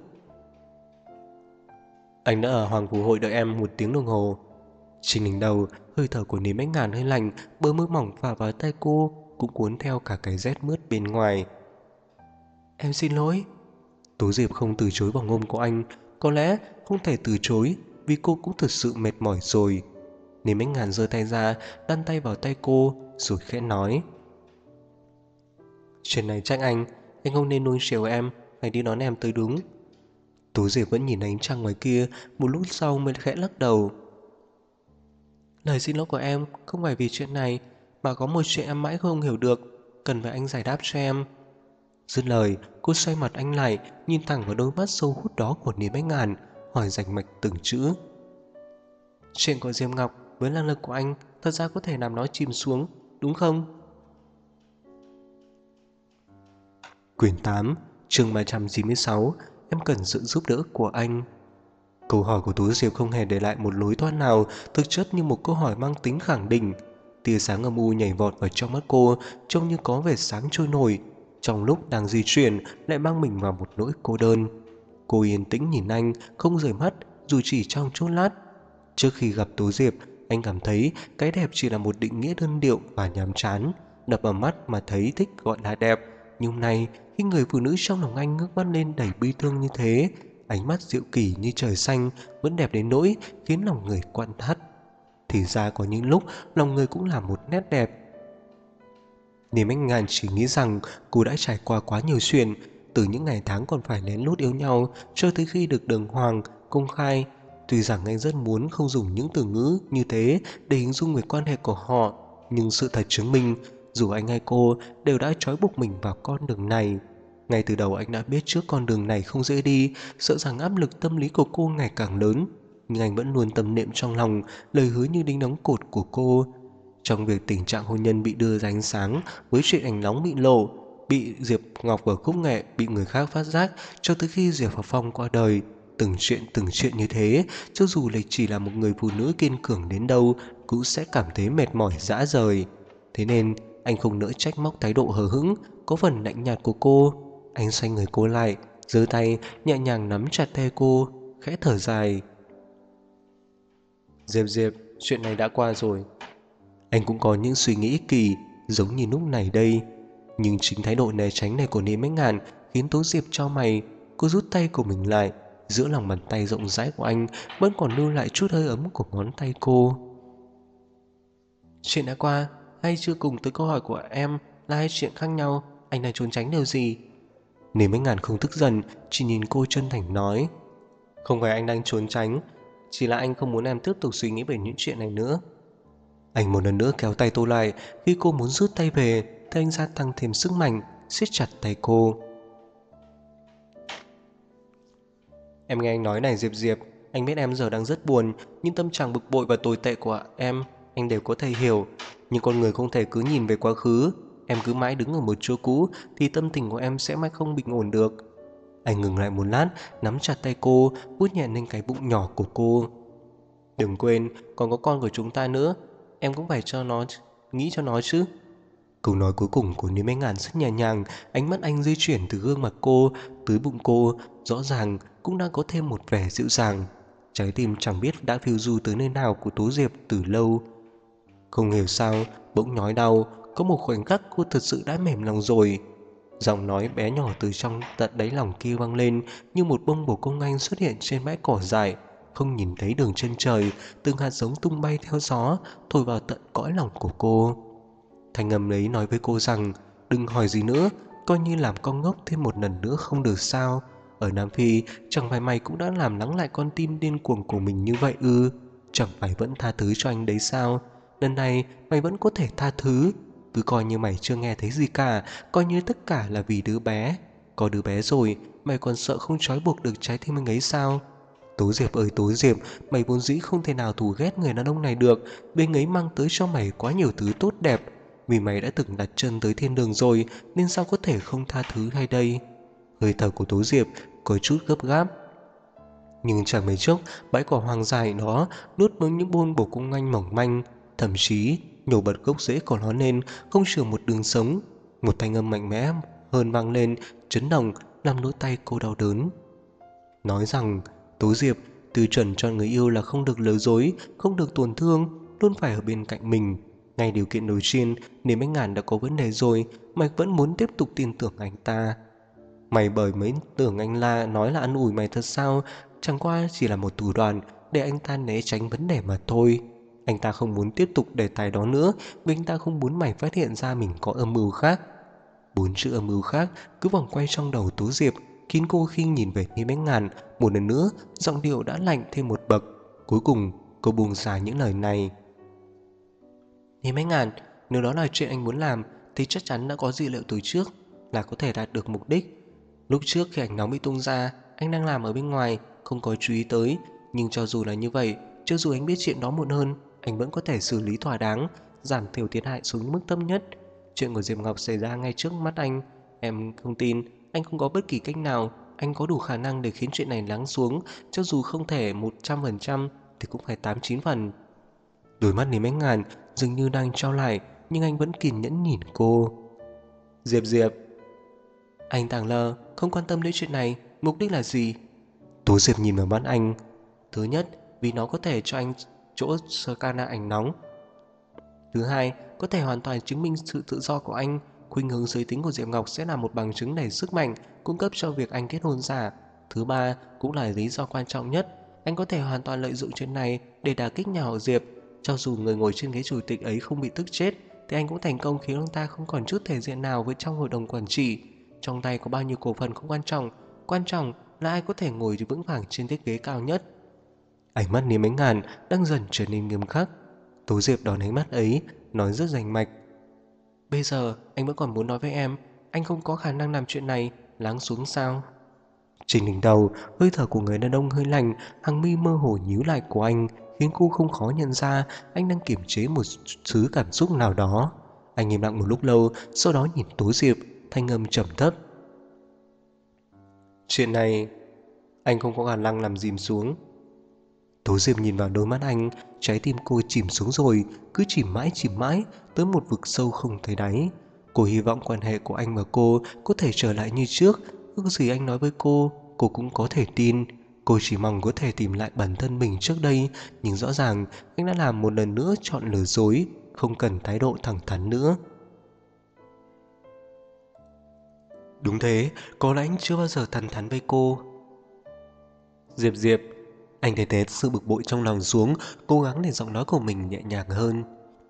[SPEAKER 1] Anh đã ở Hoàng Phủ Hội đợi em 1 tiếng đồng hồ. Trên đỉnh đầu, hơi thở của Niềm Ánh Ngạn hơi lạnh, bờ môi mỏng phả vào tay cô, cũng cuốn theo cả cái rét mướt bên ngoài. Em xin lỗi. Tố Diệp không từ chối vòng ôm của anh, có lẽ không thể từ chối vì cô cũng thực sự mệt mỏi rồi. Niềm Ánh Ngạn giơ tay ra, đan tay vào tay cô, rồi khẽ nói: Chuyện này trách anh không nên nuông chiều em, phải đi đón em tới đúng. Tố Diệp vẫn nhìn ánh trăng ngoài kia, một lúc sau mới khẽ lắc đầu. Lời xin lỗi của em không phải vì chuyện này, mà có một chuyện em mãi không hiểu được, cần phải anh giải đáp cho em. Dứt lời, cô xoay mặt anh lại, nhìn thẳng vào đôi mắt sâu hút đó của Niềm Ánh Ngạn, hỏi rành mạch từng chữ. Chuyện của Diệp Ngọc với năng lực của anh thật ra có thể làm nó chìm xuống, đúng không? Quyển 8, chương 396, em cần sự giúp đỡ của anh. Câu hỏi của Tú Diệp không hề để lại một lối thoát nào, thực chất như một câu hỏi mang tính khẳng định. Tia sáng âm u nhảy vọt vào trong mắt cô, trông như có vẻ sáng trôi nổi. Trong lúc đang di chuyển, lại mang mình vào một nỗi cô đơn. Cô yên tĩnh nhìn anh, không rời mắt, dù chỉ trong chốc lát. Trước khi gặp Tú Diệp, anh cảm thấy cái đẹp chỉ là một định nghĩa đơn điệu và nhàm chán, đập vào mắt mà thấy thích gọi là đẹp. Nhưng nay, khi người phụ nữ trong lòng anh ngước mắt lên đầy bi thương như thế, ánh mắt diệu kỳ như trời xanh, vẫn đẹp đến nỗi khiến lòng người quặn thắt. Thì ra có những lúc lòng người cũng là một nét đẹp. Niềm Ánh Ngạn chỉ nghĩ rằng cô đã trải qua quá nhiều chuyện, từ những ngày tháng còn phải lén lút yêu nhau cho tới khi được đàng hoàng, công khai. Tuy rằng anh rất muốn không dùng những từ ngữ như thế để hình dung về quan hệ của họ, nhưng sự thật chứng minh dù anh hay cô đều đã trói buộc mình vào con đường này. Ngay từ đầu anh đã biết trước con đường này không dễ đi, sợ rằng áp lực tâm lý của cô ngày càng lớn. Nhưng anh vẫn luôn tâm niệm trong lòng lời hứa như đinh đóng cột của cô. Trong việc tình trạng hôn nhân bị đưa ra ánh sáng với chuyện ảnh nóng bị lộ, bị Diệp Ngọc ở khúc nghệ bị người khác phát giác cho tới khi Diệp Học Phong qua đời, từng chuyện như thế, cho dù là chỉ là một người phụ nữ kiên cường đến đâu cũng sẽ cảm thấy mệt mỏi rã rời. Thế nên anh không nỡ trách móc thái độ hờ hững có phần lạnh nhạt của cô. Anh xoay người cô lại, giơ tay nhẹ nhàng nắm chặt tay cô, khẽ thở dài. Diệp Diệp, chuyện này đã qua rồi. Anh cũng có những suy nghĩ ích kỷ giống như lúc này đây. Nhưng chính thái độ né tránh này của Lý Mách Ngàn khiến Tố Diệp chau mày. Cô rút tay của mình lại. Giữa lòng bàn tay rộng rãi của anh vẫn còn lưu lại chút hơi ấm của ngón tay cô. Chuyện đã qua, hay chưa cùng tới câu hỏi của em là hai chuyện khác nhau. Anh đang trốn tránh điều gì? Lý Mách Ngàn không tức giận, chỉ nhìn cô chân thành nói. Không phải anh đang trốn tránh, chỉ là anh không muốn em tiếp tục suy nghĩ về những chuyện này nữa. Anh một lần nữa kéo tay tôi lại. Khi cô muốn rút tay về thì anh gia tăng thêm sức mạnh, siết chặt tay cô. Em nghe anh nói này Diệp Diệp, anh biết em giờ đang rất buồn, nhưng tâm trạng bực bội và tồi tệ của em anh đều có thể hiểu. Nhưng con người không thể cứ nhìn về quá khứ. Em cứ mãi đứng ở một chỗ cũ thì tâm tình của em sẽ mãi không bình ổn được. Anh ngừng lại một lát, nắm chặt tay cô, vuốt nhẹ lên cái bụng nhỏ của cô. Đừng quên, còn có con của chúng ta nữa. Em cũng phải cho nó nghĩ cho nó chứ. Câu nói cuối cùng của Lý Minh Ngàn rất nhẹ nhàng. Ánh mắt anh di chuyển từ gương mặt cô tới bụng cô, rõ ràng cũng đang có thêm một vẻ dịu dàng. Trái tim chẳng biết đã phiêu du tới nơi nào của Tố Diệp từ lâu. Không hiểu sao, bỗng nhói đau. Có một khoảnh khắc cô thật sự đã mềm lòng rồi. Giọng nói bé nhỏ từ trong tận đáy lòng kia vang lên như một bông bồ công anh xuất hiện trên bãi cỏ dại, không nhìn thấy đường chân trời. Từng hạt giống tung bay theo gió, thổi vào tận cõi lòng của cô. Thanh âm ấy nói với cô rằng đừng hỏi gì nữa, coi như làm con ngốc thêm một lần nữa không được sao. Ở Nam Phi chẳng phải mày cũng đã làm lắng lại con tim điên cuồng của mình như vậy ư? Chẳng phải vẫn tha thứ cho anh đấy sao? Lần này mày vẫn có thể tha thứ. Cứ coi như mày chưa nghe thấy gì cả, coi như tất cả là vì đứa bé. Có đứa bé rồi, mày còn sợ không trói buộc được trái tim anh ấy sao? Tố Diệp ơi Tố Diệp, mày vốn dĩ không thể nào thù ghét người đàn ông này được. Bên ấy mang tới cho mày quá nhiều thứ tốt đẹp. Vì mày đã từng đặt chân tới thiên đường rồi, nên sao có thể không tha thứ hay đây? Hơi thở của Tố Diệp có chút gấp gáp. Nhưng chẳng mấy chốc, bãi cỏ hoang dại đó nuốt với những bôn bổ cung anh mỏng manh, thậm chí nhổ bật gốc rễ của nó lên, không chừa một đường sống. Một thanh âm mạnh mẽ hơn vang lên, chấn động làm đôi tay cô đau đớn. Nói rằng Tố Diệp, tiêu chuẩn cho người yêu là không được lừa dối, không được tổn thương, luôn phải ở bên cạnh mình. Ngay điều kiện đầu tiên, nếu anh Ngàn đã có vấn đề rồi, mày vẫn muốn tiếp tục tin tưởng anh ta. Mày bởi mấy tưởng anh La nói là ăn ủi mày thật sao? Chẳng qua chỉ là một thủ đoạn để anh ta né tránh vấn đề mà thôi. Anh ta không muốn tiếp tục đề tài đó nữa, vì anh ta không muốn mày phát hiện ra mình có âm mưu khác. Bốn chữ âm mưu khác cứ vòng quay trong đầu Tố Diệp, khiến cô khi nhìn về Ni Bách Ngàn một lần nữa, giọng điệu đã lạnh thêm một bậc. Cuối cùng cô buông ra những lời này. Ni Bách Ngàn, nếu đó là chuyện anh muốn làm thì chắc chắn đã có dữ liệu từ trước là có thể đạt được mục đích. Lúc trước khi ảnh nóng bị tung ra, anh đang làm ở bên ngoài, không có chú ý tới. Nhưng cho dù là như vậy, cho dù anh biết chuyện đó muộn hơn, anh vẫn có thể xử lý thỏa đáng, giảm thiểu thiệt hại xuống mức thấp nhất. Chuyện của Diệp Ngọc xảy ra ngay trước mắt anh. Em không tin, anh không có bất kỳ cách nào. Anh có đủ khả năng để khiến chuyện này lắng xuống. Cho dù không thể 100% thì cũng phải 89%. Đôi mắt Lý Bách Ngàn dường như đang trao lại, nhưng anh vẫn kiên nhẫn nhìn cô. Diệp Diệp. Anh thẳng lờ, không quan tâm đến chuyện này. Mục đích là gì? Tố Diệp nhìn vào mắt anh. Thứ nhất, vì nó có thể cho anh chỗ scanner ảnh nóng. Thứ hai, có thể hoàn toàn chứng minh sự tự do của anh. Khuynh hướng giới tính của Diệp Ngọc sẽ là một bằng chứng đầy sức mạnh cung cấp cho việc anh kết hôn giả. Thứ ba, cũng là lý do quan trọng nhất, anh có thể hoàn toàn lợi dụng chuyện này để đả kích nhà họ Diệp. Cho dù người ngồi trên ghế chủ tịch ấy không bị tức chết, thì anh cũng thành công khiến ông ta không còn chút thể diện nào với trong hội đồng quản trị. Trong tay có bao nhiêu cổ phần không quan trọng là ai có thể ngồi vững vàng trên chiếc ghế cao nhất. Ánh mắt Niêm Ánh Ngàn đang dần trở nên nghiêm khắc. Tố Diệp đón ánh mắt ấy, nói rất rành mạch. Bây giờ anh vẫn còn muốn nói với em, anh không có khả năng làm chuyện này. lắng xuống sao? Trên đỉnh đầu, hơi thở của người đàn ông hơi lạnh, hàng mi mơ hồ nhíu lại của anh khiến cô không khó nhận ra anh đang kiềm chế một thứ cảm xúc nào đó. Anh im lặng một lúc lâu, sau đó nhìn Tố Diệp, thanh âm trầm thấp. Chuyện này, anh không có khả năng làm dìm xuống. Tố Diệp nhìn vào đôi mắt anh, trái tim cô chìm xuống rồi, cứ chìm mãi, tới một vực sâu không thấy đáy. Cô hy vọng quan hệ của anh và cô có thể trở lại như trước, ước gì anh nói với cô cũng có thể tin. Cô chỉ mong có thể tìm lại bản thân mình trước đây, nhưng rõ ràng anh đã làm một lần nữa chọn lừa dối, không cần thái độ thẳng thắn nữa. Đúng thế, có lẽ anh chưa bao giờ thẳng thắn với cô. Diệp Diệp, anh để té sự bực bội trong lòng xuống, cố gắng để giọng nói của mình nhẹ nhàng hơn.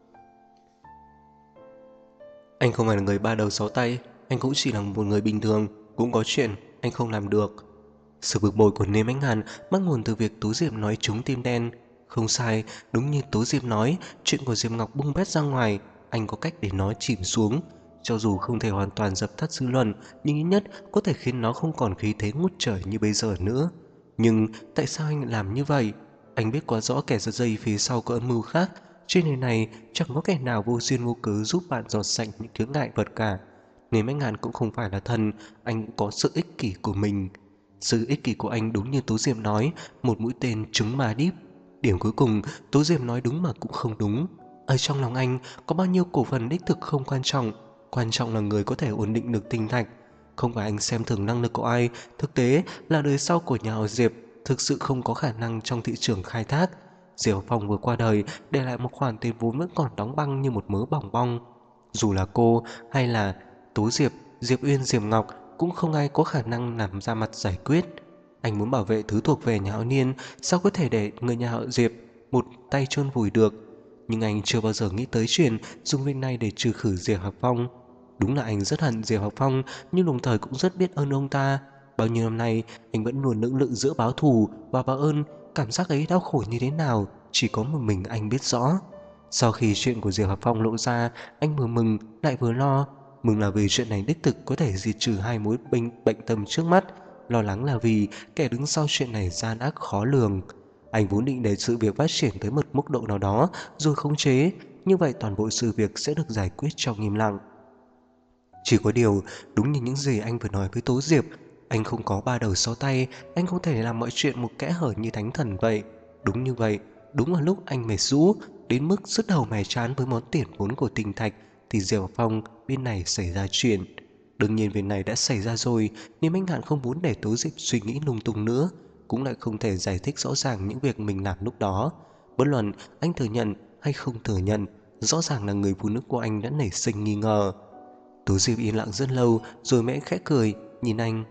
[SPEAKER 1] Anh không phải là người ba đầu sáu tay, anh cũng chỉ là một người bình thường, cũng có chuyện anh không làm được. Sự bực bội của Niêm Ánh Hàn bắt nguồn từ việc Tố Diệp nói trúng tim đen. Không sai, đúng như Tố Diệp nói, chuyện của Diệp Ngọc bung bét ra ngoài, anh có cách để nó chìm xuống. Cho dù không thể hoàn toàn dập tắt dư luận, nhưng ít nhất có thể khiến nó không còn khí thế ngút trời như bây giờ nữa. Nhưng tại sao anh lại làm như vậy? Anh biết quá rõ kẻ giật dây phía sau có âm mưu khác. Trên đời này chẳng có kẻ nào vô duyên vô cớ giúp bạn dọn sạch những chướng ngại vật cả. Niêm Ánh Hàn cũng không phải là thần, anh cũng có sự ích kỷ của mình. Sự ích kỷ của anh đúng như Tố Diệp nói, một mũi tên trúng mà đíp. Điểm cuối cùng, Tố Diệp nói đúng mà cũng không đúng. Ở trong lòng anh, có bao nhiêu cổ phần đích thực không quan trọng là người có thể ổn định được tinh thạch. Không phải anh xem thường năng lực của ai, thực tế là đời sau của nhà họ Diệp thực sự không có khả năng trong thị trường khai thác. Diệp Phong vừa qua đời, để lại một khoản tiền vốn vẫn còn đóng băng như một mớ bỏng bong. Dù là cô hay là Tố Diệp, Diệp Uyên, Diệp Ngọc cũng không ai có khả năng làm ra mặt giải quyết. Anh muốn bảo vệ thứ thuộc về nhà họ Niên, sao có thể để người nhà họ Diệp một tay chôn vùi được. Nhưng anh chưa bao giờ nghĩ tới chuyện dùng việc này để trừ khử Diệp Học Phong. Đúng là anh rất hận Diệp Học Phong, nhưng đồng thời cũng rất biết ơn ông ta. Bao nhiêu năm nay anh vẫn luôn lưỡng lự giữa báo thù và báo ơn. Cảm giác ấy đau khổ như thế nào chỉ có một mình anh biết rõ. Sau khi chuyện của Diệp Học Phong lộ ra, anh vừa mừng lại vừa lo. Mừng là vì chuyện này đích thực có thể diệt trừ hai mối bệnh tâm trước mắt. Lo lắng là vì kẻ đứng sau chuyện này gian ác khó lường. Anh vốn định để sự việc phát triển tới một mức độ nào đó rồi khống chế, như vậy toàn bộ sự việc sẽ được giải quyết trong im lặng. Chỉ có điều, đúng như những gì anh vừa nói với Tố Diệp, anh không có ba đầu sáu tay, anh không thể làm mọi chuyện một kẽ hở như thánh thần vậy. Đúng như vậy, đúng ở lúc anh mệt rũ, đến mức sứt đầu mẻ chán với món tiền vốn của Tinh Thạch, thì Diệp Phong bên này xảy ra chuyện. Đương nhiên việc này đã xảy ra rồi, nhưng anh Hạn không muốn để Tố Diệp suy nghĩ lung tung nữa, cũng lại không thể giải thích rõ ràng những việc mình làm lúc đó. Bất luận anh thừa nhận hay không thừa nhận, rõ ràng là người phụ nữ của anh đã nảy sinh nghi ngờ. Tú Diệp im lặng rất lâu rồi mẽ khẽ cười, nhìn anh.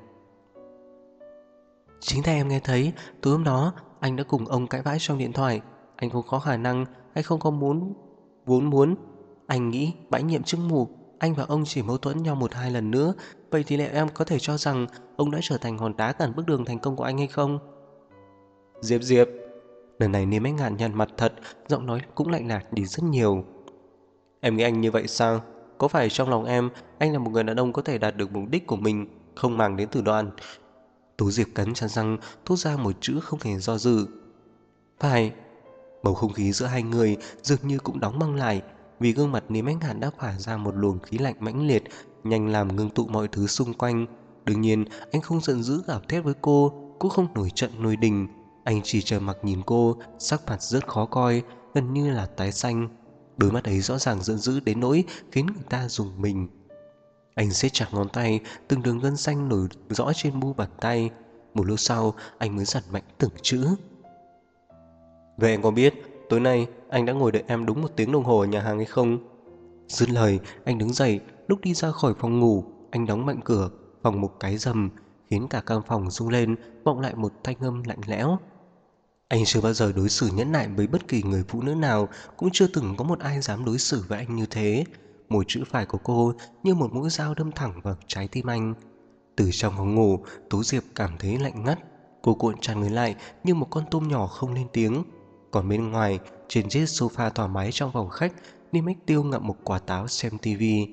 [SPEAKER 1] Chính thay em nghe thấy, tối hôm đó anh đã cùng ông cãi vã trong điện thoại. Anh không có khả năng hay không có vốn muốn. Anh nghĩ bãi nhiệm chức vụ, anh và ông chỉ mâu thuẫn nhau một hai lần nữa. Vậy thì liệu em có thể cho rằng ông đã trở thành hòn đá cản bước đường thành công của anh hay không? Diệp Diệp, lần này Niêm Ánh Ngạn nhăn mặt thật, giọng nói cũng lạnh nhạt đi rất nhiều. Em nghĩ anh như vậy sao? Có phải trong lòng em, anh là một người đàn ông có thể đạt được mục đích của mình, không màng đến thủ đoạn? Tú Diệp cắn chặt răng, thốt ra một chữ không hề do dự. Phải. Bầu không khí giữa hai người dường như cũng đóng băng lại, vì gương mặt Niêm Ánh Hàn đã phả ra một luồng khí lạnh mãnh liệt, nhanh làm ngưng tụ mọi thứ xung quanh. Đương nhiên, anh không giận dữ gào thét với cô, cũng không nổi trận nổi đình. Anh chỉ trầm mặc nhìn cô, sắc mặt rất khó coi, gần như là tái xanh. Đôi mắt ấy rõ ràng giận dữ đến nỗi khiến người ta rùng mình. Anh siết chặt ngón tay, từng đường gân xanh nổi rõ trên mu bàn tay. Một lúc sau, anh mới dặn mạnh từng chữ. Vậy anh có biết, tối nay anh đã ngồi đợi em đúng 1 tiếng đồng hồ ở nhà hàng hay không? Dứt lời, anh đứng dậy, lúc đi ra khỏi phòng ngủ, anh đóng mạnh cửa, phòng một cái rầm, khiến cả căn phòng rung lên, vọng lại một thanh âm lạnh lẽo. Anh chưa bao giờ đối xử nhẫn nại với bất kỳ người phụ nữ nào, cũng chưa từng có một ai dám đối xử với anh như thế. Một chữ phải của cô như một mũi dao đâm thẳng vào trái tim anh. Từ trong phòng ngủ, Tú Diệp cảm thấy lạnh ngắt. Cô cuộn tràn người lại như một con tôm nhỏ không lên tiếng. Còn bên ngoài, trên chiếc sofa thoải mái trong phòng khách, Niêm Ích Tiêu ngậm một quả táo xem tivi.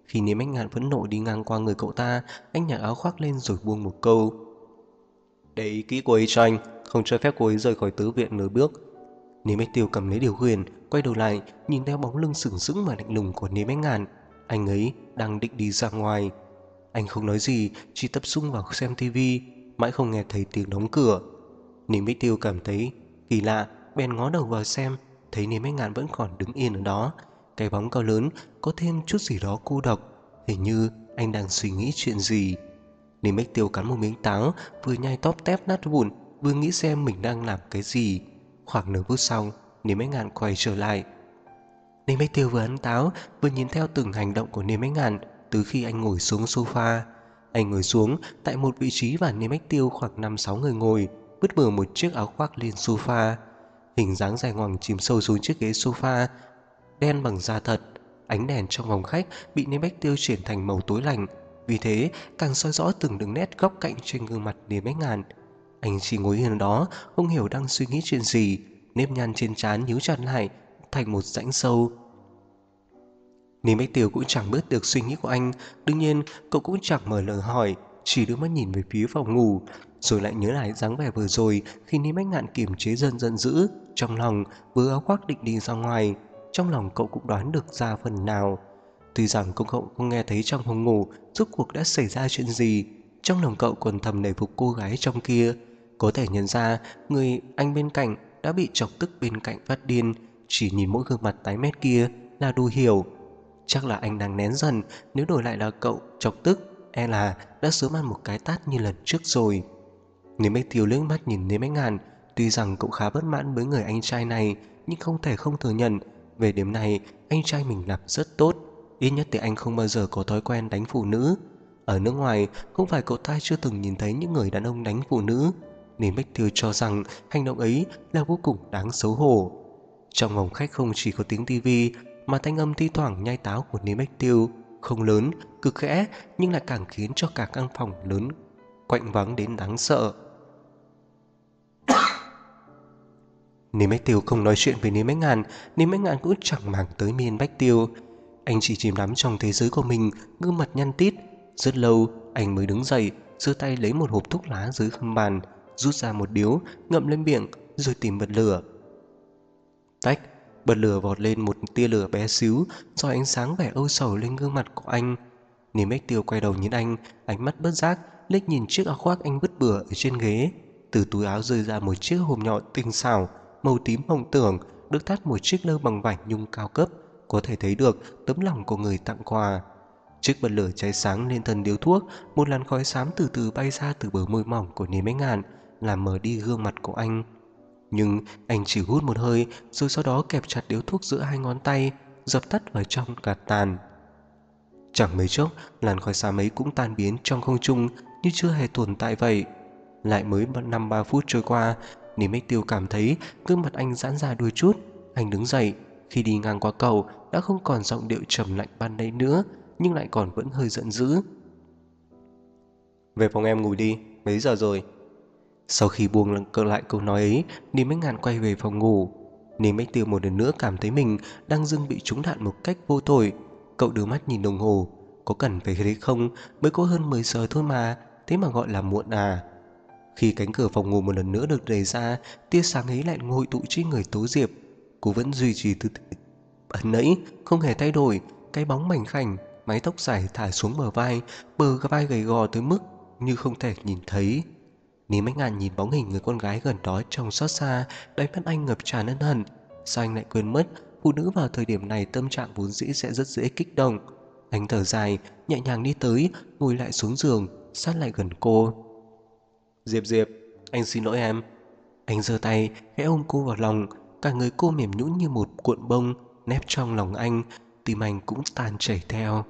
[SPEAKER 1] Khi Niêm Bách Ngạn phẫn nộ đi ngang qua người cậu ta, anh nhặt áo khoác lên rồi buông một câu: "Để ý kỹ cô ấy cho anh, không cho phép cô ấy rời khỏi tứ viện nửa bước." Niêm Bách Tiêu cầm lấy điều khiển, quay đầu lại, nhìn theo bóng lưng sừng sững mà lạnh lùng của Niêm Bách Ngạn. Anh ấy đang định đi ra ngoài. Anh không nói gì, chỉ tập trung vào xem tivi, mãi không nghe thấy tiếng đóng cửa. Niêm Bách Tiêu cảm thấy kỳ lạ, bèn ngó đầu vào xem, thấy Niêm Bách Ngạn vẫn còn đứng yên ở đó. Cái bóng cao lớn có thêm chút gì đó cô độc, hình như anh đang suy nghĩ chuyện gì. Niêm Bách Tiêu cắn một miếng táo, vừa nhai tóp tép nát vụn, vừa nghĩ xem mình đang làm cái gì. Khoảng nửa phút sau, Niêm Bách Ngạn quay trở lại. Niêm Bách Tiêu vừa ăn táo, vừa nhìn theo từng hành động của Niêm Bách Ngạn từ khi anh ngồi xuống sofa. Anh ngồi xuống tại một vị trí và Niêm Bách Tiêu khoảng 5-6 người ngồi, vứt bừa một chiếc áo khoác lên sofa. Hình dáng dài ngoằng chìm sâu xuống chiếc ghế sofa đen bằng da thật. Ánh đèn trong phòng khách bị Niêm Bách Tiêu chuyển thành màu tối lạnh, vì thế càng soi rõ từng đường nét góc cạnh trên gương mặt Niêm Bách Ngạn. Anh chỉ ngồi yên đó, không hiểu đang suy nghĩ chuyện gì, nếp nhăn trên trán nhíu chặt lại thành một rãnh sâu. Niêm Bách Tiêu cũng chẳng biết được suy nghĩ của anh, đương nhiên cậu cũng chẳng mở lời hỏi, chỉ đưa mắt nhìn về phía phòng ngủ, rồi lại nhớ lại dáng vẻ vừa rồi khi Niêm Bách Ngạn kiềm chế giận dữ trong lòng, vừa áo khoác định đi ra ngoài. Trong lòng cậu cũng đoán được ra phần nào. Tuy rằng cậu không nghe thấy trong phòng ngủ rốt cuộc đã xảy ra chuyện gì, trong lòng cậu còn thầm nể phục cô gái trong kia. Có thể nhận ra người anh bên cạnh đã bị chọc tức bên cạnh phát điên, chỉ nhìn mỗi gương mặt tái mét kia là đủ hiểu. Chắc là anh đang nén dần, nếu đổi lại là cậu chọc tức, e là đã sớm ăn một cái tát như lần trước rồi. Niêm Bách Tiêu liếc mắt nhìn Niêm Bách Ngạn, tuy rằng cậu khá bất mãn với người anh trai này, nhưng không thể không thừa nhận, về điểm này anh trai mình làm rất tốt. Ít nhất thì anh không bao giờ có thói quen đánh phụ nữ. Ở nước ngoài, không phải cậu ta chưa từng nhìn thấy những người đàn ông đánh phụ nữ. Niêm Bách Tiêu cho rằng hành động ấy là vô cùng đáng xấu hổ. Trong phòng khách không chỉ có tiếng tivi, mà thanh âm thi thoảng nhai táo của Niêm Bách Tiêu không lớn, cực khẽ, nhưng lại càng khiến cho cả căn phòng lớn quạnh vắng đến đáng sợ. Niêm Bách Tiêu không nói chuyện với Niêm Bách Ngạn, Niêm Bách Ngạn cũng chẳng màng tới Niêm Bách Tiêu. Anh chỉ chìm đắm trong thế giới của mình, gương mặt nhăn tít. Rất lâu anh mới đứng dậy, giơ tay lấy một hộp thuốc lá dưới khăn bàn, rút ra một điếu, ngậm lên miệng, rồi tìm bật lửa. Tách, bật lửa vọt lên một tia lửa bé xíu, rồi ánh sáng vẻ âu sầu lên gương mặt của anh. Niêm Bách Tiêu quay đầu nhìn anh, ánh mắt bất giác liếc nhìn chiếc áo khoác anh vứt bừa ở trên ghế. Từ túi áo rơi ra một chiếc hộp nhọn tinh xảo, màu tím hồng tưởng, được thắt một chiếc lơ bằng vải nhung cao cấp, có thể thấy được tấm lòng của người tặng quà. Chiếc bật lửa cháy sáng lên thân điếu thuốc, một làn khói xám từ từ bay ra từ bờ môi mỏng của Niêm Bách Ngạn, làm mờ đi gương mặt của anh. Nhưng anh chỉ hút một hơi, rồi sau đó kẹp chặt điếu thuốc giữa hai ngón tay, dập tắt vào trong gạt tàn. Chẳng mấy chốc, làn khói xám ấy cũng tan biến trong không trung như chưa hề tồn tại vậy. Lại mới 5-3 phút trôi qua, Niêm Bách Tiêu cảm thấy gương mặt anh giãn ra đôi chút. Anh đứng dậy, khi đi ngang qua cầu đã không còn giọng điệu trầm lạnh ban nãy nữa, nhưng lại còn vẫn hơi giận dữ. "Về phòng em ngủ đi, mấy giờ rồi?" Sau khi buông lại câu nói ấy, Niêm Bách Ngạn quay về phòng ngủ. Niêm Bách Tiêu một lần nữa cảm thấy mình đang dưng bị trúng đạn một cách vô tội. Cậu đưa mắt nhìn đồng hồ, có cần phải thế không, mới có hơn 10 giờ thôi mà, thế mà gọi là muộn à. Khi cánh cửa phòng ngủ một lần nữa được đẩy ra, tia sáng ấy lại ngồi tụ trên người Tố Diệp. Cô vẫn duy trì tư thế ban nãy, không hề thay đổi, cái bóng mảnh khảnh, mái tóc dài thả xuống bờ vai gầy gò tới mức như không thể nhìn thấy. Lý Mách Ngạn nhìn bóng hình người con gái gần đó trong xót xa, đáy mắt anh ngập tràn ân hận. Sao anh lại quên mất phụ nữ vào thời điểm này tâm trạng vốn dĩ sẽ rất dễ kích động. Anh thở dài, nhẹ nhàng đi tới, ngồi lại xuống giường, sát lại gần cô. "Diệp Diệp, anh xin lỗi em." Anh giơ tay khẽ ôm cô vào lòng, cả người cô mềm nhũn như một cuộn bông nép trong lòng anh, tim anh cũng tan chảy theo.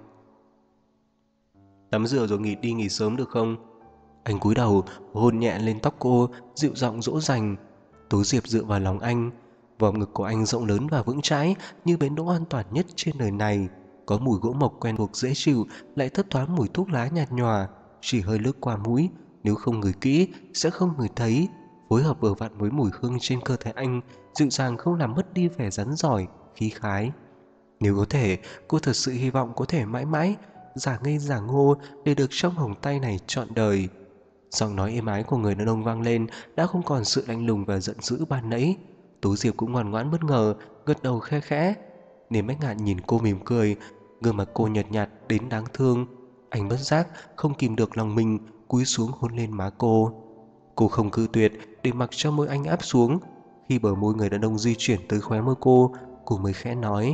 [SPEAKER 1] "Tắm rửa rồi nghỉ sớm được không?" Anh cúi đầu hôn nhẹ lên tóc cô, dịu giọng dỗ dành. Tố Diệp dựa vào lòng anh, vòng ngực của anh rộng lớn và vững chãi như bến đỗ an toàn nhất trên đời này. Có mùi gỗ mộc quen thuộc dễ chịu, lại thấp thoáng mùi thuốc lá nhạt nhòa, chỉ hơi lướt qua mũi, nếu không ngửi kỹ sẽ không ngửi thấy. Phối hợp vừa vặn với mùi hương trên cơ thể anh, dịu dàng không làm mất đi vẻ rắn giỏi, khí khái. Nếu có thể, cô thật sự hy vọng có thể mãi mãi giả ngây giả ngô để được trong vòng tay này trọn đời. Giọng nói êm ái của người đàn ông vang lên, đã không còn sự lạnh lùng và giận dữ ban nãy. Tố Diệp cũng ngoan ngoãn bất ngờ, gật đầu khe khẽ. Niềm Bách Ngạn nhìn cô mỉm cười, gương mặt cô nhợt nhạt đến đáng thương. Anh bất giác không kìm được lòng mình, cúi xuống hôn lên má cô. Cô không cự tuyệt, để mặc cho môi anh áp xuống. Khi bờ môi người đàn ông di chuyển tới khóe môi cô mới khẽ nói: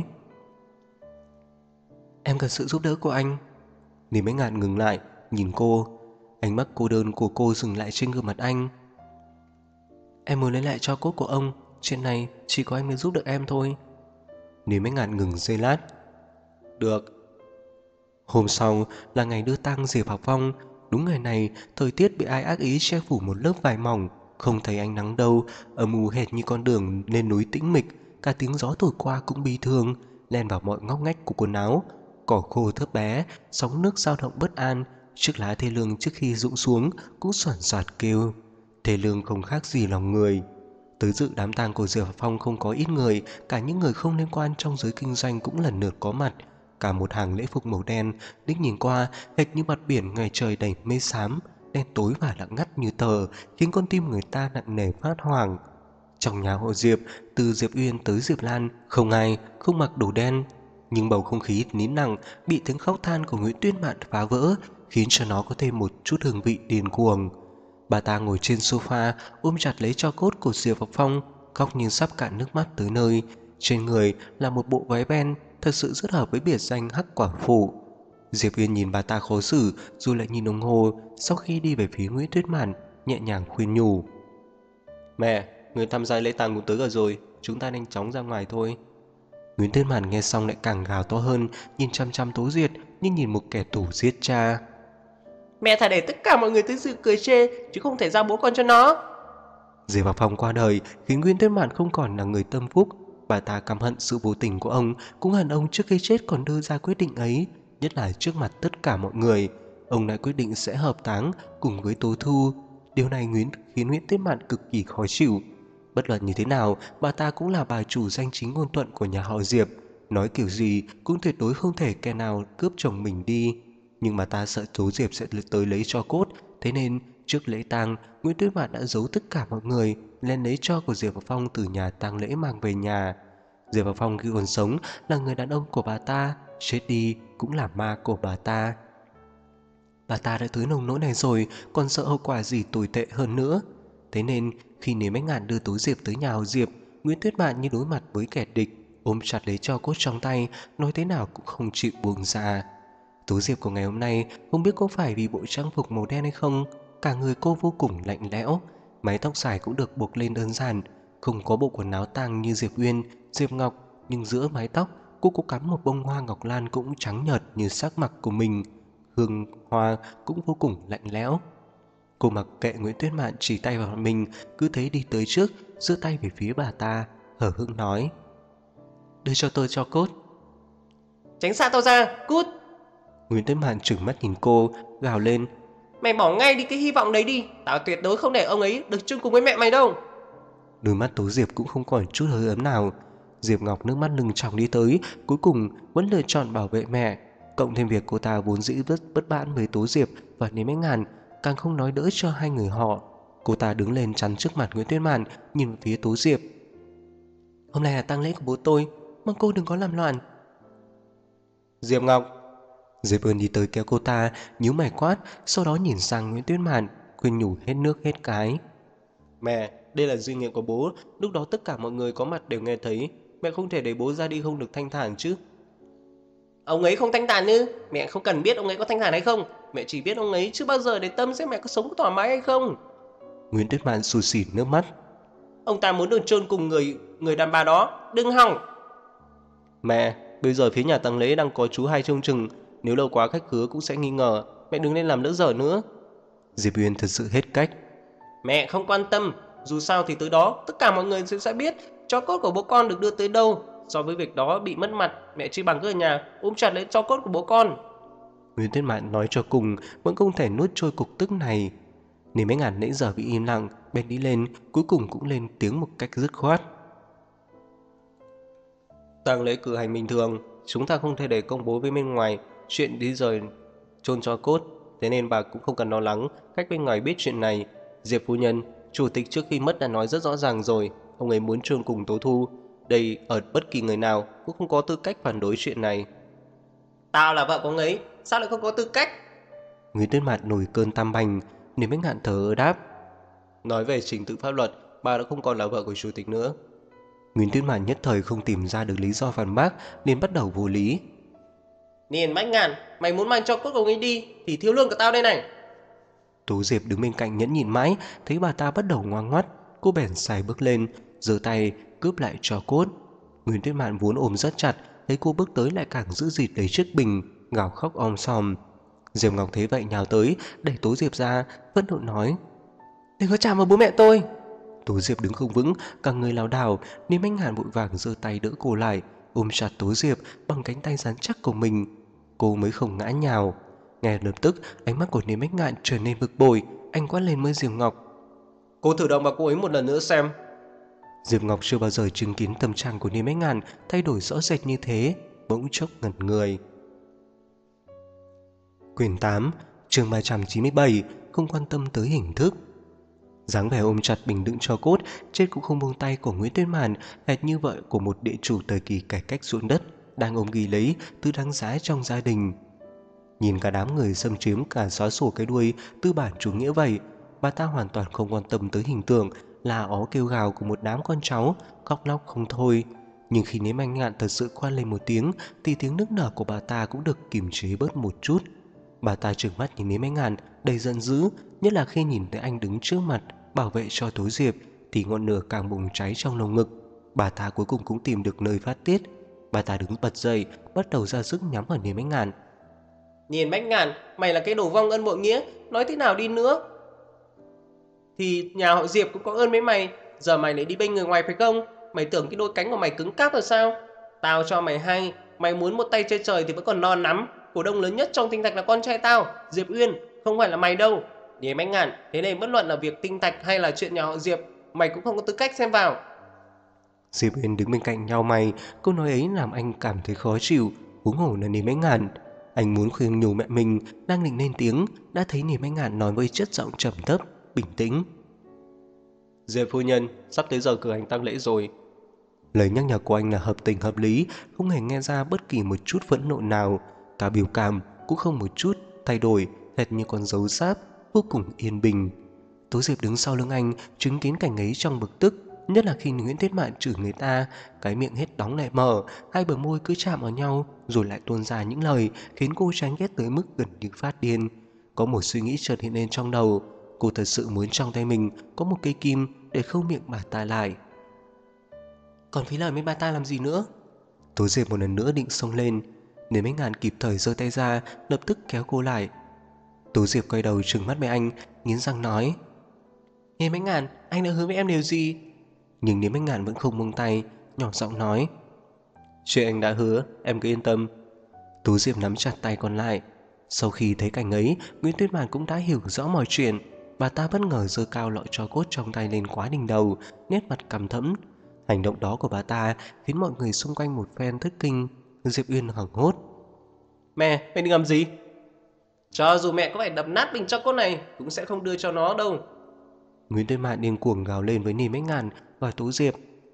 [SPEAKER 1] "Em cần sự giúp đỡ của anh." Niềm Bách Ngạn ngừng lại, nhìn cô. Ánh mắt cô đơn của cô dừng lại trên gương mặt anh. "Em muốn lấy lại tro cốt của ông, chuyện này chỉ có anh mới giúp được em thôi." Niềm Bách Ngạn ngừng giây lát. "Được." Hôm sau là ngày đưa tang Diệp Học Phong. Đúng ngày này, thời tiết bị ai ác ý che phủ một lớp vải mỏng, không thấy ánh nắng đâu, âm u hệt như con đường lên núi tĩnh mịch. Cả tiếng gió thổi qua cũng bi thương, len vào mọi ngóc ngách của quần áo. Cỏ khô thấp bé, sóng nước dao động bất an. Chiếc lá thê lương trước khi rụng xuống cũng xoản xoạt kêu. Thê lương không khác gì lòng người. Tới dự đám tang của Diệp Phong không có ít người, cả những người không liên quan trong giới kinh doanh cũng lần lượt có mặt. Cả một hàng lễ phục màu đen, liếc nhìn qua hệt như mặt biển ngày trời đầy mây xám, đen tối và lặng ngắt như tờ, khiến con tim người ta nặng nề phát hoảng. Trong nhà họ Diệp, từ Diệp Uyên tới Diệp Lan, không ai không mặc đồ đen, nhưng bầu không khí nín lặng bị tiếng khóc than của Nguyễn Tuyết Mạn phá vỡ, khiến cho nó có thêm một chút hương vị điên cuồng. Bà ta ngồi trên sofa, ôm chặt lấy tro cốt của Diệp Học Phong, khóc như sắp cạn nước mắt tới nơi. Trên người là một bộ váy ben, thật sự rất hợp với biệt danh Hắc Quả Phụ. Diệp Uyên nhìn bà ta khó xử, rồi lại nhìn đồng hồ. Sau khi đi về phía Nguyễn Tuyết Mạn, nhẹ nhàng khuyên nhủ: "Mẹ, người tham gia lễ tang cũng tới gần rồi, chúng ta nhanh chóng ra ngoài thôi." Nguyễn Tuyết Mạn nghe xong lại càng gào to hơn, nhìn chăm chăm Tố Duyệt như nhìn một kẻ thù giết cha.
[SPEAKER 2] Mẹ thà để tất cả mọi người tới dự cười chê, chứ không thể giao bố con cho nó.
[SPEAKER 1] Diệp Học Phong qua đời khiến Nguyễn Tuyết Mạn không còn là người tâm phúc. Bà ta căm hận sự vô tình của ông, cũng hận ông trước khi chết còn đưa ra quyết định ấy, nhất là trước mặt tất cả mọi người. Ông đã quyết định sẽ hợp táng cùng với Tố Thu. Điều này khiến Nguyễn Tuyết Mạn cực kỳ khó chịu. Bất luận như thế nào, bà ta cũng là bà chủ danh chính ngôn thuận của nhà họ Diệp. Nói kiểu gì cũng tuyệt đối không thể kẻ nào cướp chồng mình đi. Nhưng bà ta sợ Tố Diệp sẽ tới lấy tro cốt, thế nên trước lễ tang, Nguyễn Tuyết Mạn đã giấu tất cả mọi người lên lấy tro của Diệp Học Phong từ nhà tang lễ mang về nhà. Diệp Học Phong khi còn sống là người đàn ông của bà ta, chết đi cũng là ma của bà ta. Bà ta đã tới nông nỗi này rồi, còn sợ hậu quả gì tồi tệ hơn nữa. Thế nên khi Nế Bách Ngạn đưa Tố Diệp tới nhà họ Diệp, Nguyễn Tuyết Mạn như đối mặt với kẻ địch, ôm chặt lấy tro cốt trong tay, nói thế nào cũng không chịu buông ra. Tố Diệp của ngày hôm nay không biết có phải vì bộ trang phục màu đen hay không, cả người cô vô cùng lạnh lẽo. Mái tóc dài cũng được buộc lên đơn giản, không có bộ quần áo tang như Diệp Uyên, Diệp Ngọc, nhưng giữa mái tóc cô có cắm một bông hoa ngọc lan cũng trắng nhợt như sắc mặt của mình. Hương hoa cũng vô cùng lạnh lẽo. Cô mặc kệ Nguyễn Tuyết Mạn chỉ tay vào mình, cứ thế đi tới trước, giơ tay về phía bà ta, hờ hững nói: "Đưa cho tôi tro cốt."
[SPEAKER 2] Tránh xa tao ra, cút.
[SPEAKER 1] Nguyễn Tuyết Mạn trừng mắt nhìn cô, gào lên:
[SPEAKER 2] Mày bỏ ngay đi cái hy vọng đấy đi. Tao tuyệt đối không để ông ấy được chung cùng với mẹ mày đâu.
[SPEAKER 1] Đôi mắt Tố Diệp cũng không còn chút hơi ấm nào. Diệp Ngọc nước mắt lưng tròng đi tới, cuối cùng vẫn lựa chọn bảo vệ mẹ. Cộng thêm việc cô ta vốn dĩ bất mãn với Tố Diệp và Nếm Ánh Ngàn, càng không nói đỡ cho hai người họ. Cô ta đứng lên chắn trước mặt Nguyễn Tuyết Mạn, nhìn về phía Tố Diệp: "Hôm nay là tang lễ của bố tôi, mong cô đừng có làm loạn."
[SPEAKER 2] Diệp Ngọc.
[SPEAKER 1] Diệp Ơn đi tới kéo cô ta, nhíu mày quát, sau đó nhìn sang Nguyễn Tuyết Mạn, khuyên nhủ hết nước hết cái:
[SPEAKER 2] Mẹ, đây là duy nghiệm của bố. Lúc đó tất cả mọi người có mặt đều nghe thấy. Mẹ không thể để bố ra đi không được thanh thản chứ. Ông ấy không thanh thản ư? Mẹ không cần biết ông ấy có thanh thản hay không. Mẹ chỉ biết ông ấy chưa bao giờ để tâm xem mẹ có sống thoải mái hay không.
[SPEAKER 1] Nguyễn Tuyết Mạn sùi xỉn nước mắt:
[SPEAKER 2] Ông ta muốn được chôn cùng người đàn bà đó. Đừng hòng.
[SPEAKER 1] Mẹ, bây giờ phía nhà tang lễ đang có chú hai trông chừng, nếu lâu quá khách khứa cũng sẽ nghi ngờ, mẹ đừng nên làm lỡ dở nữa. Diệp Uyên thật sự hết cách.
[SPEAKER 2] Mẹ không quan tâm. Dù sao thì tới đó tất cả mọi người sẽ biết tro cốt của bố con được đưa tới đâu. So với việc đó bị mất mặt, mẹ chỉ bằng cứ ở nhà ôm chặt lấy tro cốt của bố con.
[SPEAKER 1] Nguyễn Tuyết Mạn nói cho cùng vẫn không thể nuốt trôi cục tức này. Nếu mấy ngàn nãy giờ bị im lặng, bên đi lên, cuối cùng cũng lên tiếng một cách dứt khoát:
[SPEAKER 2] Tang lễ cử hành bình thường, chúng ta không thể để công bố với bên ngoài chuyện đi rời chôn tro cốt, thế nên bà cũng không cần lo lắng cách bên ngoài biết chuyện này. Diệp phu nhân, chủ tịch trước khi mất đã nói rất rõ ràng rồi, ông ấy muốn chôn cùng Tố Thu. Đây ở bất kỳ người nào cũng không có tư cách phản đối chuyện này. Tao là vợ của ông ấy, sao lại không có tư cách?
[SPEAKER 1] Nguyễn Tuyết Mạt nổi cơn tam bành, Niềm Ánh Ngạn thở ơ đáp.
[SPEAKER 2] Nói về trình tự pháp luật, bà đã không còn là vợ của chủ tịch nữa.
[SPEAKER 1] Nguyễn Tuyết Mạt nhất thời không tìm ra được lý do phản bác nên bắt đầu vô lý.
[SPEAKER 2] Niên Bách Ngạn, mày muốn mang cho cốt của ông ấy đi thì thiếu lương của tao đây này.
[SPEAKER 1] Tố Diệp đứng bên cạnh nhẫn nhịn mãi, thấy bà ta bắt đầu ngoan ngoắt, cô bèn xài bước lên, giơ tay cướp lại tro cốt. Nguyễn Tuyết Mạn vốn ôm rất chặt, thấy cô bước tới lại càng giữ dịt lấy chiếc bình, gào khóc om sòm. Diệp Ngọc thấy vậy nhào tới, đẩy Tố Diệp ra, phẫn nộ nói: "Đừng có chạm vào bố mẹ tôi!" Tố Diệp đứng không vững, cả người lảo đảo, nên Anh Hàn vội vàng giơ tay đỡ cô lại, ôm chặt Tố Diệp bằng cánh tay rắn chắc của mình. Cô mới không ngã nhào. Ngay lập tức, ánh mắt của Niềm Bách Ngạn trở nên bực bội, anh quát lên với Diệp Ngọc:
[SPEAKER 2] Cô thử động vào cô ấy một lần nữa xem.
[SPEAKER 1] Diệp Ngọc chưa bao giờ chứng kiến tâm trạng của Niềm Bách Ngạn thay đổi rõ rệt như thế, bỗng chốc ngẩn người. Quyển 8, chương 397, không quan tâm tới hình thức. Dáng vẻ ôm chặt bình đựng tro cốt, chết cũng không buông tay của Nguyễn Tuyết Màn, hệt như vợ của một địa chủ thời kỳ cải cách ruộng đất, đang ôm ghi lấy thứ đáng giá trong gia đình. Nhìn cả đám người xâm chiếm cả xóa sổ cái đuôi tư bản chủ nghĩa vậy, bà ta hoàn toàn không quan tâm tới hình tượng là ó kêu gào của một đám con cháu khóc lóc không thôi. Nhưng khi Nếm Anh Ngạn thật sự khoan lên một tiếng thì tiếng nức nở của bà ta cũng được kiềm chế bớt một chút. Bà ta trừng mắt nhìn Nếm Anh Ngạn đầy giận dữ, nhất là khi nhìn thấy anh đứng trước mặt bảo vệ cho Tố Diệp thì ngọn lửa càng bùng cháy trong lồng ngực. Bà ta cuối cùng cũng tìm được nơi phát tiết. Bà ta đứng bật dậy, bắt đầu ra sức nhắm vào Nếm Anh Ngạn.
[SPEAKER 2] Niên Bách Ngạn, mày là cái đồ vong ân bội nghĩa, nói thế nào đi nữa thì nhà họ Diệp cũng có ơn với mày. Giờ mày lại đi bênh người ngoài phải không? Mày tưởng cái đôi cánh của mày cứng cáp rồi sao? Tao cho mày hay, mày muốn một tay chơi trời thì vẫn còn non lắm. Cổ đông lớn nhất trong Tinh Thạch là con trai tao, Diệp Uyên, không phải là mày đâu. Niên Bách Ngạn, thế nên bất luận là việc Tinh Thạch hay là chuyện nhà họ Diệp, mày cũng không có tư cách xem vào.
[SPEAKER 1] Diệp Uyên đứng bên cạnh nhau mày, câu nói ấy làm anh cảm thấy khó chịu, huống hồ là Nếm Ánh Ngạn. Anh muốn khuyên nhủ mẹ mình, đang định lên tiếng, đã thấy Nếm Ánh Ngạn nói với chất giọng trầm thấp, bình tĩnh.
[SPEAKER 2] Diệp phu nhân, sắp tới giờ cử hành tang lễ rồi.
[SPEAKER 1] Lời nhắc nhở của anh là hợp tình hợp lý, không hề nghe ra bất kỳ một chút phẫn nộ nào. Cả biểu cảm cũng không một chút thay đổi, hệt như con dấu sáp, vô cùng yên bình. Tố Diệp đứng sau lưng anh, chứng kiến cảnh ấy trong bực tức, nhất là khi Nguyễn Tuyết Mạn chửi người ta, cái miệng hết đóng lại mở, hai bờ môi cứ chạm vào nhau, rồi lại tuôn ra những lời khiến cô chán ghét tới mức gần như phát điên. Có một suy nghĩ chợt hiện lên trong đầu, cô thật sự muốn trong tay mình có một cây kim để khâu miệng bà ta lại. Còn phí lời với bà ta làm gì nữa? Tố Diệp một lần nữa định xông lên, nên mấy ngàn kịp thời giơ tay ra, lập tức kéo cô lại. Tố Diệp quay đầu trừng mắt với anh, nghiến răng nói: Nếm Ánh Ngạn, anh đã hứa với em điều gì? Nhưng Nếm Ánh Ngạn vẫn không buông tay, nhỏ giọng nói: Chuyện anh đã hứa, em cứ yên tâm. Tố Diệp nắm chặt tay còn lại. Sau khi thấy cảnh ấy, Nguyễn Tuyết Mạn cũng đã hiểu rõ mọi chuyện. Bà ta bất ngờ giơ cao lọ tro cốt trong tay lên quá đỉnh đầu, nét mặt căm thẫm. Hành động đó của bà ta khiến mọi người xung quanh một phen thất kinh. Diệp Uyên hoảng hốt:
[SPEAKER 2] Mẹ, mày định làm gì? Cho dù mẹ có phải đập nát bình cho cốt này, cũng sẽ không đưa cho nó đâu.
[SPEAKER 1] Nguyễn Tuyết Mạn điên cuồng gào lên với Nếm Ánh Ngạn và Tố Diệp.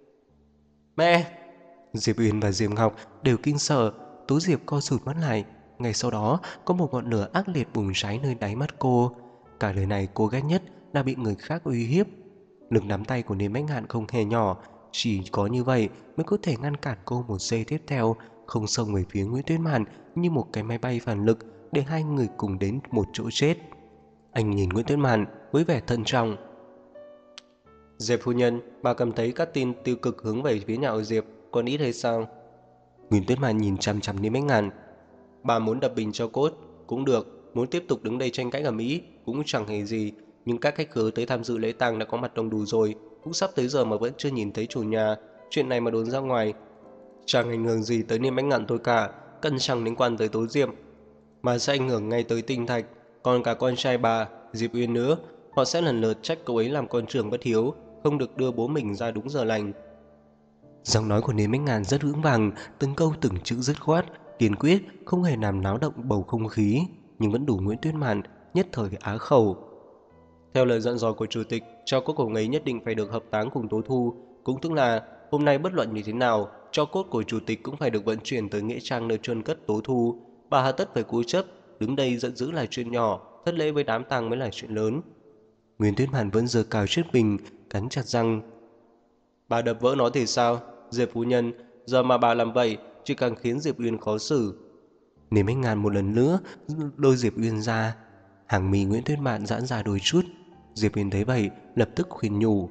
[SPEAKER 2] Mẹ!
[SPEAKER 1] Diệp Uyên và Diệp Ngọc đều kinh sợ. Tố Diệp co rụt mắt lại. Ngay sau đó có một ngọn lửa ác liệt bùng cháy nơi đáy mắt cô. Cả lời này cô ghét nhất là bị người khác uy hiếp. Lực nắm tay của Nếm Ánh Ngạn không hề nhỏ, chỉ có như vậy mới có thể ngăn cản cô một giây tiếp theo không xông về phía Nguyễn Tuyết Mạn như một cái máy bay phản lực để hai người cùng đến một chỗ chết. Anh nhìn Nguyễn Tuyết Mạn với vẻ thận trọng.
[SPEAKER 2] Diệp phu nhân, bà cảm thấy các tin tiêu cực hướng về phía nhà họ Diệp còn ít hay sao?
[SPEAKER 1] Nguyễn Tuyết Mạn nhìn chằm chằm Nếm Ánh Ngạn.
[SPEAKER 2] Bà muốn đập bình cho cốt cũng được, muốn tiếp tục đứng đây tranh cãi ở Mỹ cũng chẳng hề gì. Nhưng các khách khứa tới tham dự lễ tang đã có mặt đông đủ rồi, cũng sắp tới giờ mà vẫn chưa nhìn thấy chủ nhà. Chuyện này mà đồn ra ngoài chẳng ảnh hưởng gì tới Niềm Ánh Ngạn thôi cả, cần chẳng liên quan tới Tố Diệp, mà sẽ ảnh hưởng ngay tới Tinh Thạch, còn cả con trai bà Diệp Uyên nữa. Họ sẽ lần lượt trách cậu ấy làm con trưởng bất hiếu, không được đưa bố mình ra đúng giờ lành.
[SPEAKER 1] Giọng nói của Nến Bách Ngàn rất vững vàng, từng câu từng chữ dứt khoát, kiên quyết, không hề làm náo động bầu không khí, nhưng vẫn đủ Nguyễn Tuyết Mạn nhất thời á khẩu.
[SPEAKER 2] Theo lời dặn dò của chủ tịch, tro cốt của ngấy nhất định phải được hợp táng cùng Tố Thu, cũng tức là hôm nay bất luận như thế nào, tro cốt của chủ tịch cũng phải được vận chuyển tới nghĩa trang nơi chôn cất Tố Thu. Bà hà tất phải cố chấp, đứng đây giận dữ là chuyện nhỏ, thất lễ với đám tang mới là chuyện lớn.
[SPEAKER 1] Nguyễn Tuyết Mạn vẫn giơ cao chiếc bình, cắn chặt răng.
[SPEAKER 2] Bà đập vỡ nó thì sao? Diệp phu nhân, giờ mà bà làm vậy chỉ càng khiến Diệp Uyên khó xử.
[SPEAKER 1] Nến Bách Ngàn một lần nữa lôi Diệp Uyên ra. Hàng mi Nguyễn Tuyết Mạn giãn ra đôi chút. Diệp Uyên thấy vậy lập tức khuyên nhủ.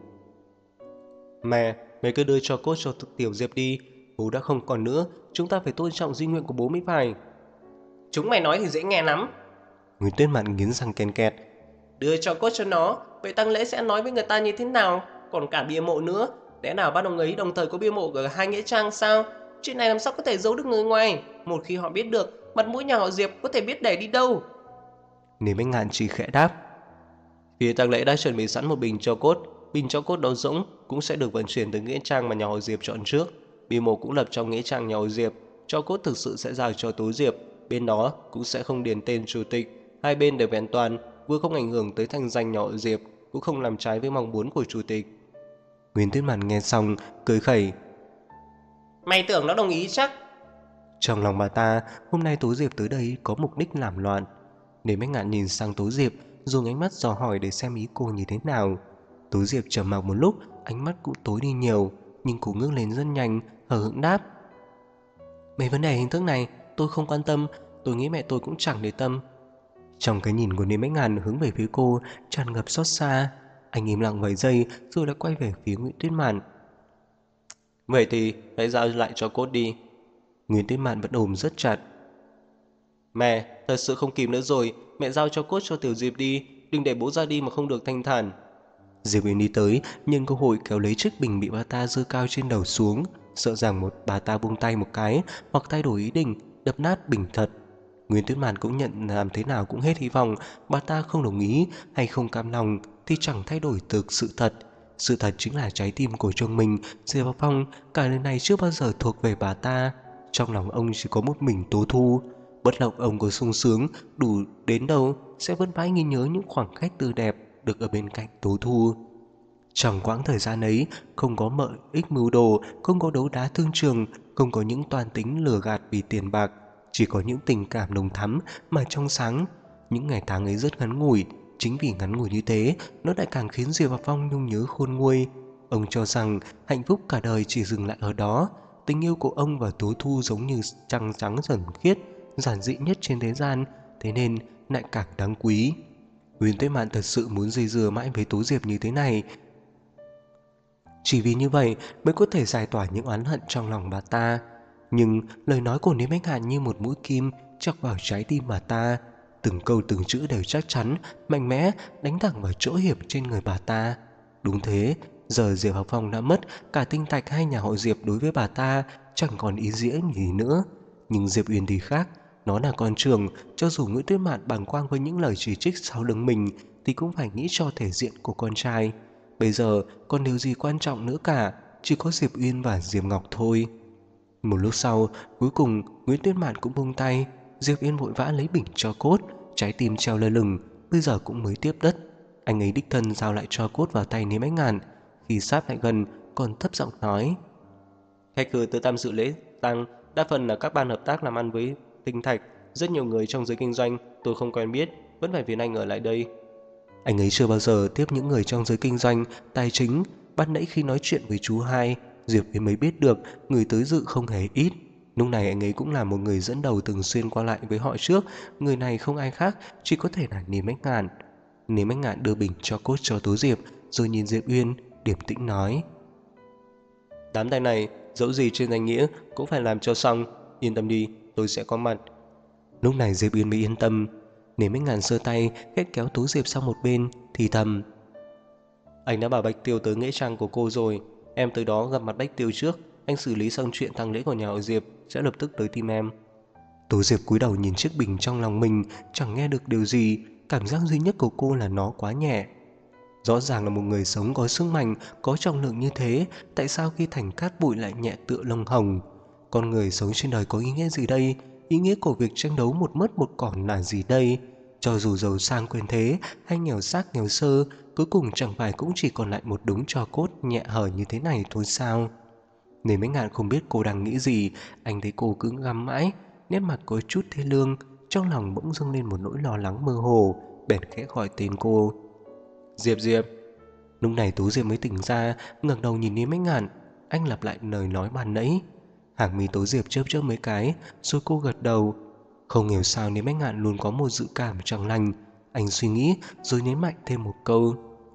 [SPEAKER 2] Mẹ, mẹ cứ đưa cho cốt cho tiểu Diệp đi. Bố đã không còn nữa, chúng ta phải tôn trọng di nguyện của bố mới phải. Chúng mày nói thì dễ nghe lắm.
[SPEAKER 1] Nguyễn Tuyết Mạn nghiến răng ken kẹt.
[SPEAKER 2] Đưa cho cốt cho nó, vậy tang lễ sẽ nói với người ta như thế nào? Còn cả bia mộ nữa, lẽ nào ba ông ấy đồng thời có bia mộ ở hai nghĩa trang sao? Chuyện này làm sao có thể giấu được người ngoài? Một khi họ biết được, mặt mũi nhà họ Diệp có thể biết để đi đâu?
[SPEAKER 1] Nến Bách Ngạn chỉ khẽ đáp.
[SPEAKER 2] Phía tang lễ đã chuẩn bị sẵn một bình cho cốt đó rỗng cũng sẽ được vận chuyển tới nghĩa trang mà nhà họ Diệp chọn trước. Bia mộ cũng lập trong nghĩa trang nhà họ Diệp, cho cốt thực sự sẽ giao cho Tú Diệp, bên đó cũng sẽ không điền tên chủ tịch, hai bên đều vẹn toàn, vừa không ảnh hưởng tới thanh danh nhà họ Diệp, cũng không làm trái với mong muốn của chủ tịch.
[SPEAKER 1] Nguyễn Tuyết Mạn nghe xong cười khẩy.
[SPEAKER 2] Mày tưởng nó đồng ý chắc?
[SPEAKER 1] Trong lòng bà ta, hôm nay Tố Diệp tới đây có mục đích làm loạn. Nến Bách Ngạn nhìn sang Tố Diệp, dùng ánh mắt dò hỏi để xem ý cô như thế nào. Tố Diệp trầm mặc một lúc, ánh mắt cũng tối đi nhiều, nhưng cô ngước lên rất nhanh, hờ hững đáp. Mấy vấn đề hình thức này tôi không quan tâm, tôi nghĩ mẹ tôi cũng chẳng để tâm. Trong cái nhìn của Nến Bách Ngàn hướng về phía cô tràn ngập xót xa. Anh im lặng vài giây rồi lại quay về phía Nguyễn Tuyết Mạn.
[SPEAKER 2] Vậy thì hãy giao lại cho cốt đi.
[SPEAKER 1] Nguyễn Tuyết Mạn vẫn ôm rất chặt.
[SPEAKER 2] Mẹ, thật sự không kịp nữa rồi, mẹ giao cho cốt cho tiểu Diệp đi, đừng để bố ra đi mà không được thanh thản.
[SPEAKER 1] Diệp Uyên đi tới, nhân cơ hội kéo lấy chiếc bình bị bà ta giơ cao trên đầu xuống, sợ rằng bà ta buông tay một cái hoặc thay đổi ý định, đập nát bình thật. Nguyễn Tuyết Mạn cũng nhận làm thế nào cũng hết hy vọng, bà ta không đồng ý hay không cam lòng thì chẳng thay đổi được sự thật. Sự thật chính là trái tim của chồng mình, Diệp Phong, cả đời này chưa bao giờ thuộc về bà ta. Trong lòng ông chỉ có một mình Tố Thu. Bất luận ông có sung sướng đủ đến đâu sẽ vẫn mãi ghi nhớ những khoảng khắc tươi đẹp được ở bên cạnh Tố Thu. Trong quãng thời gian ấy, không có lợi ích mưu đồ, không có đấu đá thương trường, không có những toan tính lừa gạt vì tiền bạc, chỉ có những tình cảm nồng thắm mà trong sáng. Những ngày tháng ấy rất ngắn ngủi, chính vì ngắn ngủi như thế, nó lại càng khiến Diệp Phong nhung nhớ khôn nguôi. Ông cho rằng hạnh phúc cả đời chỉ dừng lại ở đó. Tình yêu của ông và Tố Thu giống như trăng trắng thuần khiết, giản dị nhất trên thế gian, thế nên lại càng đáng quý. Huyền Tuyết Mạn thật sự muốn dây dưa mãi với Tố Diệp như thế này, chỉ vì như vậy mới có thể giải tỏa những oán hận trong lòng bà ta. Nhưng lời nói của Nến Bách Ngạn như một mũi kim chọc vào trái tim bà ta. Từng câu từng chữ đều chắc chắn, mạnh mẽ, đánh thẳng vào chỗ hiểm trên người bà ta. Đúng thế, giờ Diệp Học Phong đã mất, cả tinh thạch hay nhà họ Diệp đối với bà ta chẳng còn ý nghĩa gì nữa. Nhưng Diệp Uyên thì khác, nó là con trưởng, cho dù Nguyễn Tuyết Mạn bàng quang với những lời chỉ trích sau lưng mình thì cũng phải nghĩ cho thể diện của con trai. Bây giờ còn điều gì quan trọng nữa cả, chỉ có Diệp Uyên và Diệp Ngọc thôi. Một lúc sau, cuối cùng Nguyễn Tuyết Mạn cũng buông tay. Diệp Uyên vội vã lấy bình cho cốt, trái tim treo lơ lửng, bây giờ cũng mới tiếp đất. Anh ấy đích thân giao lại cho cốt vào tay Nến Bách Ngạn. Khi sát lại gần, còn thấp giọng nói:
[SPEAKER 2] Khách khứa tới tham dự lễ tang đa phần là các ban hợp tác làm ăn với tinh thạch, rất nhiều người trong giới kinh doanh tôi không quen biết, vẫn phải phiền anh ở lại đây.
[SPEAKER 1] Anh ấy chưa bao giờ tiếp những người trong giới kinh doanh, tài chính. Ban nãy khi nói chuyện với chú hai, Diệp Uyên mới biết được người tới dự không hề ít. Lúc này anh ấy cũng là một người dẫn đầu thường xuyên qua lại với họ trước. Người này không ai khác, chỉ có thể là Nến Bách Ngạn. Nến Bách Ngạn đưa bình cho cốt cho Tố Diệp, rồi nhìn Diệp Uyên, điềm tĩnh nói:
[SPEAKER 2] Đám tay này, dẫu gì trên danh nghĩa cũng phải làm cho xong, yên tâm đi, tôi sẽ có mặt.
[SPEAKER 1] Lúc này Diệp Uyên mới yên tâm. Nến Bách Ngạn giơ tay khẽ kéo Tố Diệp sang một bên, thì thầm:
[SPEAKER 2] Anh đã bảo Bạch Tiêu tới nghĩa trang của cô rồi, em tới đó gặp mặt Bạch Tiêu trước, anh xử lý xong chuyện tang lễ của nhà họ Diệp sẽ lập tức tới tìm em.
[SPEAKER 1] Tố Diệp cúi đầu nhìn chiếc bình trong lòng mình, chẳng nghe được điều gì. Cảm giác duy nhất của cô là nó quá nhẹ. Rõ ràng là một người sống có sức mạnh, có trọng lượng như thế, tại sao khi thành cát bụi lại nhẹ tựa lông hồng? Con người sống trên đời có ý nghĩa gì đây? Ý nghĩa của việc tranh đấu một mất một còn là gì đây? Cho dù giàu sang quyền thế hay nghèo xác nghèo sơ, cuối cùng chẳng phải cũng chỉ còn lại một đống tro cốt nhẹ hở như thế này thôi sao? Nên mấy ngạn không biết cô đang nghĩ gì, anh thấy cô cứ ngắm mãi, nét mặt có chút thê lương, trong lòng bỗng dâng lên một nỗi lo lắng mơ hồ, bèn khẽ gọi tên cô. Diệp Diệp. Lúc này Tú Diệp mới tỉnh ra, ngẩng đầu nhìn đến mấy ngạn, anh lặp lại lời nói ban nãy. Hàng mi Tú Diệp chớp chớp mấy cái, rồi cô gật đầu. Không hiểu sao nên mấy ngạn luôn có một dự cảm chẳng lành. Anh suy nghĩ rồi nhấn mạnh thêm một câu.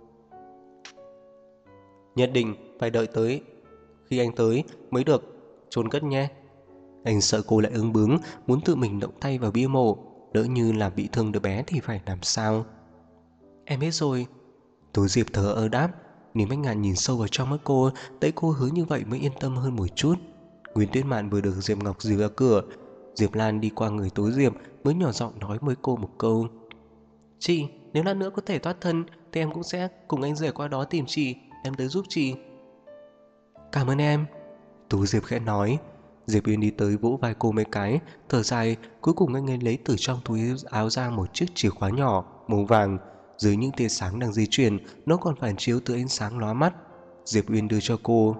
[SPEAKER 1] Nhất định phải đợi tới khi anh tới mới được chôn cất nhé. Anh sợ cô lại ương bướng, muốn tự mình động tay vào bia mộ, lỡ như làm bị thương đứa bé thì phải làm sao? Em biết rồi. Tú Diệp thở ơ đáp. Nếu Bách Ngạn nhìn sâu vào trong mắt cô, thấy cô hứa như vậy mới yên tâm hơn một chút. Nguyên Tuyết Mạn vừa được Diệp Ngọc dìu ra cửa, Diệp Lan đi qua người Tú Diệp mới nhỏ giọng nói với cô một câu. Chị, nếu lát nữa có thể thoát thân thì em cũng sẽ cùng anh rể qua đó tìm chị, em tới giúp chị. Cảm ơn em. Tú Diệp khẽ nói. Diệp Yên đi tới vỗ vai cô mấy cái, thở dài. Cuối cùng anh ấy lấy từ trong túi áo ra một chiếc chìa khóa nhỏ màu vàng. Dưới những tia sáng đang di chuyển, nó còn phản chiếu từ ánh sáng lóa mắt. Diệp Uyên đưa cho cô.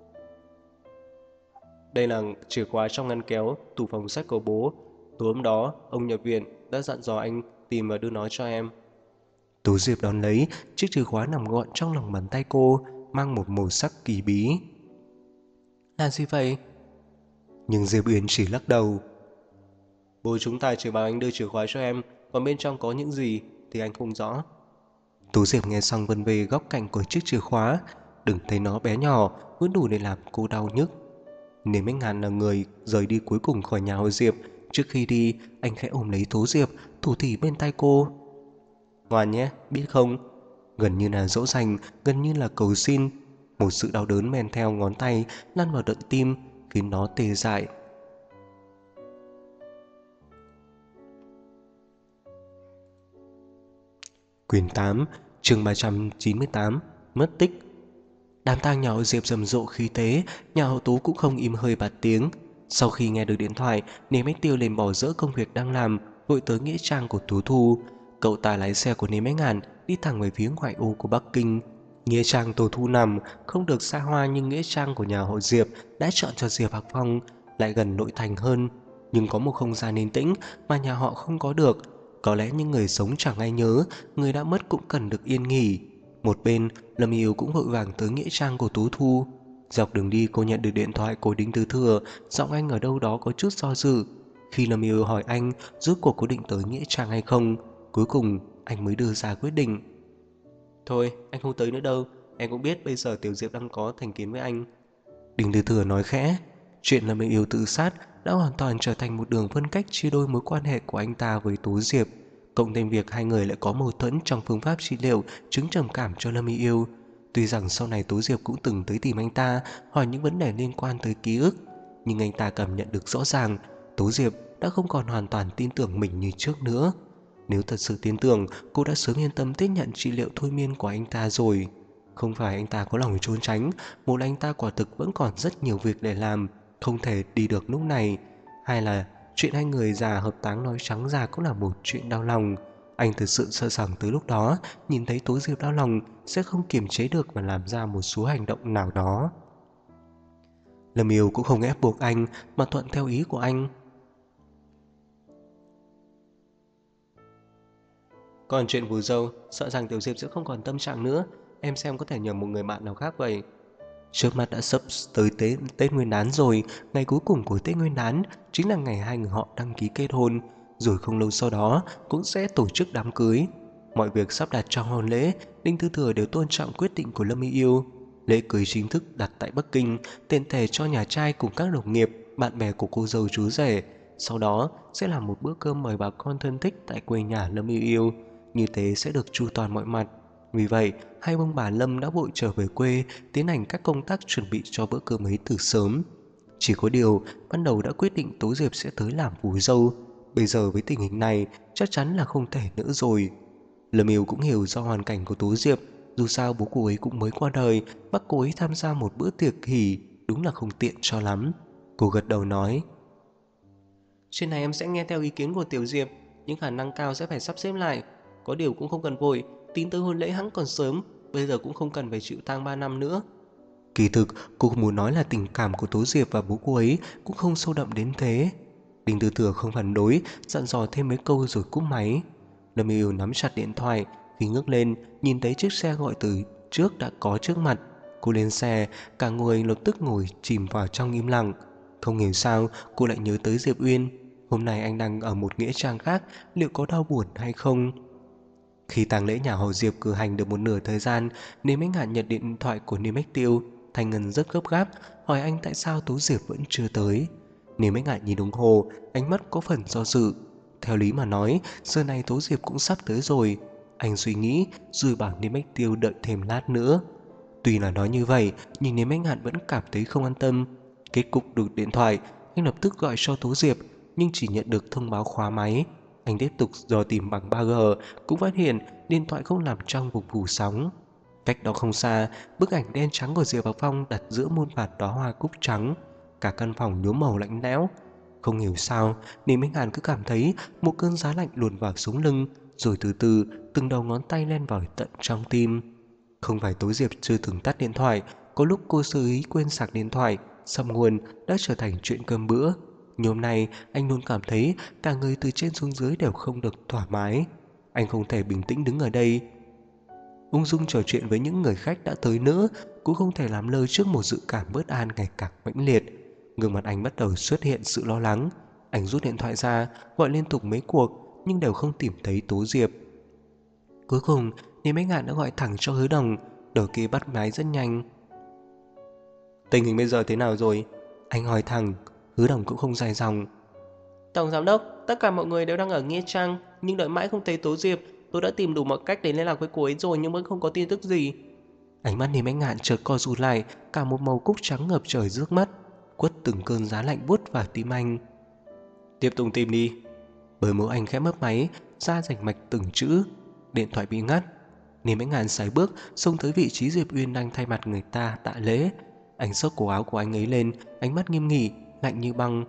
[SPEAKER 1] Đây là chìa khóa trong ngăn kéo tủ phòng sách của bố. Tối hôm đó ông nhập viện đã dặn dò anh tìm và đưa nó cho em. Tú Diệp đón lấy, chiếc chìa khóa nằm gọn trong lòng bàn tay cô, mang một màu sắc kỳ bí. Là gì vậy? Nhưng Diệp Uyên chỉ lắc đầu. Bố chúng ta chỉ bảo anh đưa chìa khóa cho em, còn bên trong có những gì thì anh không rõ. Tú Diệp nghe xong vân về góc cạnh của chiếc chìa khóa. Đừng thấy nó bé nhỏ, vẫn đủ để làm cô đau nhức. Nếu Minh Hàn là người rời đi cuối cùng khỏi nhà họ Diệp, trước khi đi, anh khẽ ôm lấy Tú Diệp, thủ thỉ bên tay cô. Ngoan nhé, biết không? Gần như là dỗ dành, gần như là cầu xin. Một sự đau đớn men theo ngón tay lăn vào đận tim, khiến nó tê dại. Quyển 8, chương 398, mất tích. Đám tang nhà họ Diệp rầm rộ khí thế, nhà họ Tú cũng không im hơi bạt tiếng. Sau khi nghe được điện thoại, Nếm Ánh Tiêu liền bỏ dỡ công việc đang làm, vội tới nghĩa trang của Tú Thu. Cậu ta lái xe của Nếm Ánh Ngàn đi thẳng về phía ngoại ô của Bắc Kinh. Nghĩa trang Tú Thu nằm không được xa hoa, nhưng nghĩa trang của nhà họ Diệp đã chọn cho Diệp Hạc Phong, lại gần nội thành hơn, nhưng có một không gian yên tĩnh mà nhà họ không có được. Có lẽ những người sống chẳng ai nhớ, người đã mất cũng cần được yên nghỉ. Một bên, Lâm Yêu cũng vội vàng tới nghĩa trang của Tú Thu. Dọc đường đi cô nhận được điện thoại của Đinh Tư Thừa, giọng anh ở đâu đó có chút do dự. Khi Lâm Yêu hỏi anh rốt cuộc có định tới nghĩa trang hay không, cuối cùng anh mới đưa ra quyết định. Thôi, anh không tới nữa đâu, em cũng biết bây giờ Tiểu Diệp đang có thành kiến với anh. Đinh Tư Thừa nói khẽ. Chuyện Lâm Yêu tự sát đã hoàn toàn trở thành một đường phân cách chia đôi mối quan hệ của anh ta với Tú Diệp. Cộng thêm việc hai người lại có mâu thuẫn trong phương pháp trị liệu chứng trầm cảm cho Lâm Yêu. Tuy rằng sau này Tú Diệp cũng từng tới tìm anh ta hỏi những vấn đề liên quan tới ký ức, nhưng anh ta cảm nhận được rõ ràng Tú Diệp đã không còn hoàn toàn tin tưởng mình như trước nữa. Nếu thật sự tin tưởng, cô đã sớm yên tâm tiếp nhận trị liệu thôi miên của anh ta rồi. Không phải anh ta có lòng trốn tránh, một anh ta quả thực vẫn còn rất nhiều việc để làm, không thể đi được lúc này. Hay là chuyện hai người già hợp táng nói trắng ra cũng là một chuyện đau lòng. Anh thực sự sợ rằng tới lúc đó, nhìn thấy Tú Diệp đau lòng sẽ không kiềm chế được mà làm ra một số hành động nào đó. Lâm Yêu cũng không ép buộc anh mà thuận theo ý của anh. Còn chuyện vù dâu, sợ rằng Tiểu Diệp sẽ không còn tâm trạng nữa. Em xem có thể nhờ một người bạn nào khác vậy. Trước mắt đã sắp tới Tết Nguyên đán rồi. Ngày cuối cùng của Tết Nguyên đán chính là ngày hai người họ đăng ký kết hôn. Rồi không lâu sau đó cũng sẽ tổ chức đám cưới. Mọi việc sắp đặt trong hôn lễ, Đinh Tư Thừa đều tôn trọng quyết định của Lâm Y Yêu. Lễ cưới chính thức đặt tại Bắc Kinh, tiền thề cho nhà trai cùng các đồng nghiệp, bạn bè của cô dâu chú rể. Sau đó sẽ là một bữa cơm mời bà con thân thích tại quê nhà Lâm Y Yêu. Như thế sẽ được chu toàn mọi mặt. Vì vậy, hai ông bà Lâm đã vội trở về quê, tiến hành các công tác chuẩn bị cho bữa cơm ấy từ sớm. Chỉ có điều, ban đầu đã quyết định Tú Diệp sẽ tới làm vú dâu. Bây giờ với tình hình này, chắc chắn là không thể nữa rồi. Lâm Yêu cũng hiểu do hoàn cảnh của Tú Diệp, Dù sao bố cô ấy cũng mới qua đời, bắt cô ấy tham gia một bữa tiệc hỉ đúng là không tiện cho lắm. Cô gật đầu nói.
[SPEAKER 2] Chuyện này em sẽ nghe theo ý kiến của Tiểu Diệp, nhưng khả năng cao sẽ phải sắp xếp lại. Có điều cũng không cần vội, tính tới hôn lễ hẵng còn sớm, bây giờ cũng không cần phải chịu tang 3 năm nữa.
[SPEAKER 1] Kỳ thực cô muốn nói là tình cảm của Tố Diệp và bố cô ấy cũng không sâu đậm đến thế. Đinh Tư Thừa không phản đối, dặn dò thêm mấy câu rồi cúp máy. Lâm Yêu nắm chặt điện thoại, khi ngước lên nhìn thấy chiếc xe gọi từ trước đã có trước mặt. Cô lên xe, cả người lập tức ngồi chìm vào trong im lặng. Không hiểu sao cô lại nhớ tới Diệp Uyên. Hôm nay anh đang ở một nghĩa trang khác, liệu có đau buồn hay không? Khi tang lễ nhà họ Diệp cử hành được một nửa thời gian, Niêm Ích Ngạn nhận điện thoại của Niêm Ích Tiêu. Thanh Ngân rất gấp gáp, hỏi anh tại sao Tố Diệp vẫn chưa tới. Niêm Ích Ngạn nhìn đồng hồ, ánh mắt có phần do dự. Theo lý mà nói, giờ này Tố Diệp cũng sắp tới rồi. Anh suy nghĩ, rồi bảo Niêm Ích Tiêu đợi thêm lát nữa. Tuy là nói như vậy, nhưng Niêm Ích Ngạn vẫn cảm thấy không an tâm. Kết cục được điện thoại, anh lập tức gọi cho Tố Diệp, nhưng chỉ nhận được thông báo khóa máy. Anh tiếp tục dò tìm bằng 3G, cũng phát hiện điện thoại không nằm trong vùng phủ sóng. Cách đó không xa, bức ảnh đen trắng của Diệp Bạc Phong đặt giữa muôn vàn đóa hoa cúc trắng. Cả căn phòng nhuốm màu lạnh lẽo. Không hiểu sao, Ninh Minh Hàn cứ cảm thấy một cơn giá lạnh luồn vào sống lưng, rồi từ từ từng đầu ngón tay len vào tận trong tim. Không phải tối Diệp chưa từng tắt điện thoại, có lúc cô sơ ý quên sạc điện thoại, sập nguồn đã trở thành chuyện cơm bữa. Nhưng hôm nay anh luôn cảm thấy cả người từ trên xuống dưới đều không được thoải mái. Anh không thể bình tĩnh đứng ở đây ung dung trò chuyện với những người khách đã tới nữa, cũng không thể làm lơ trước một dự cảm bất an ngày càng mãnh liệt. Gương mặt anh bắt đầu xuất hiện sự lo lắng. Anh rút điện thoại ra, gọi liên tục mấy cuộc nhưng đều không tìm thấy Tố Diệp. Cuối cùng Niêm Ích Ngạn đã gọi thẳng cho Hứa Đồng. Đầu kia bắt máy rất nhanh.
[SPEAKER 2] Tình hình bây giờ thế nào rồi?
[SPEAKER 1] Anh hỏi thẳng. Hứa Đồng cũng không dài dòng.
[SPEAKER 2] Tổng giám đốc, tất cả mọi người đều đang ở Nghĩa Trang, nhưng đợi mãi không thấy Tố Diệp. Tôi đã tìm đủ mọi cách để liên lạc với cô ấy rồi nhưng vẫn không có tin tức gì.
[SPEAKER 1] Ánh mắt Niêm Ích Ngạn chợt co rụt lại, cả một màu cúc trắng ngập trời trước mắt, quất từng cơn giá lạnh buốt vào tim anh.
[SPEAKER 2] Tiếp tục tìm đi.
[SPEAKER 1] Bởi mẫu anh khẽ mấp máy, ra rành mạch từng chữ. Điện thoại bị ngắt. Niêm Ích Ngạn sải bước xông tới vị trí Diệp Uyên đang thay mặt người ta tạ lễ. Anh xốc cổ áo của anh ấy lên, ánh mắt nghiêm nghị, lạnh như băng.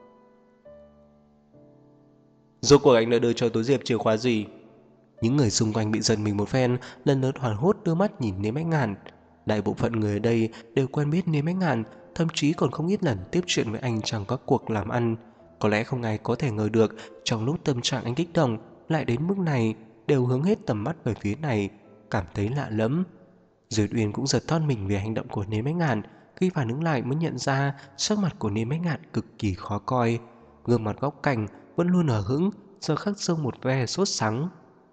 [SPEAKER 2] Rốt cuộc anh đã đưa cho Tố Diệp chìa khóa gì?
[SPEAKER 1] Những người xung quanh bị giật mình một phen, lần lượt hoảng hốt đưa mắt nhìn Niêm Ích Ngạn. Đại bộ phận người ở đây đều quen biết Niêm Ích Ngạn, thậm chí còn không ít lần tiếp chuyện với anh trong các cuộc làm ăn. Có lẽ không ai có thể ngờ được trong lúc tâm trạng anh kích động lại đến mức này, đều hướng hết tầm mắt về phía này, cảm thấy lạ lẫm. Diệp Uyên cũng giật thót mình về hành động của Niêm Ích Ngạn, khi phản ứng lại mới nhận ra sắc mặt của Niêm Ích Ngạn cực kỳ khó coi, gương mặt góc cạnh vẫn luôn hờ hững, giờ khắc sâu một vẻ sốt sắng.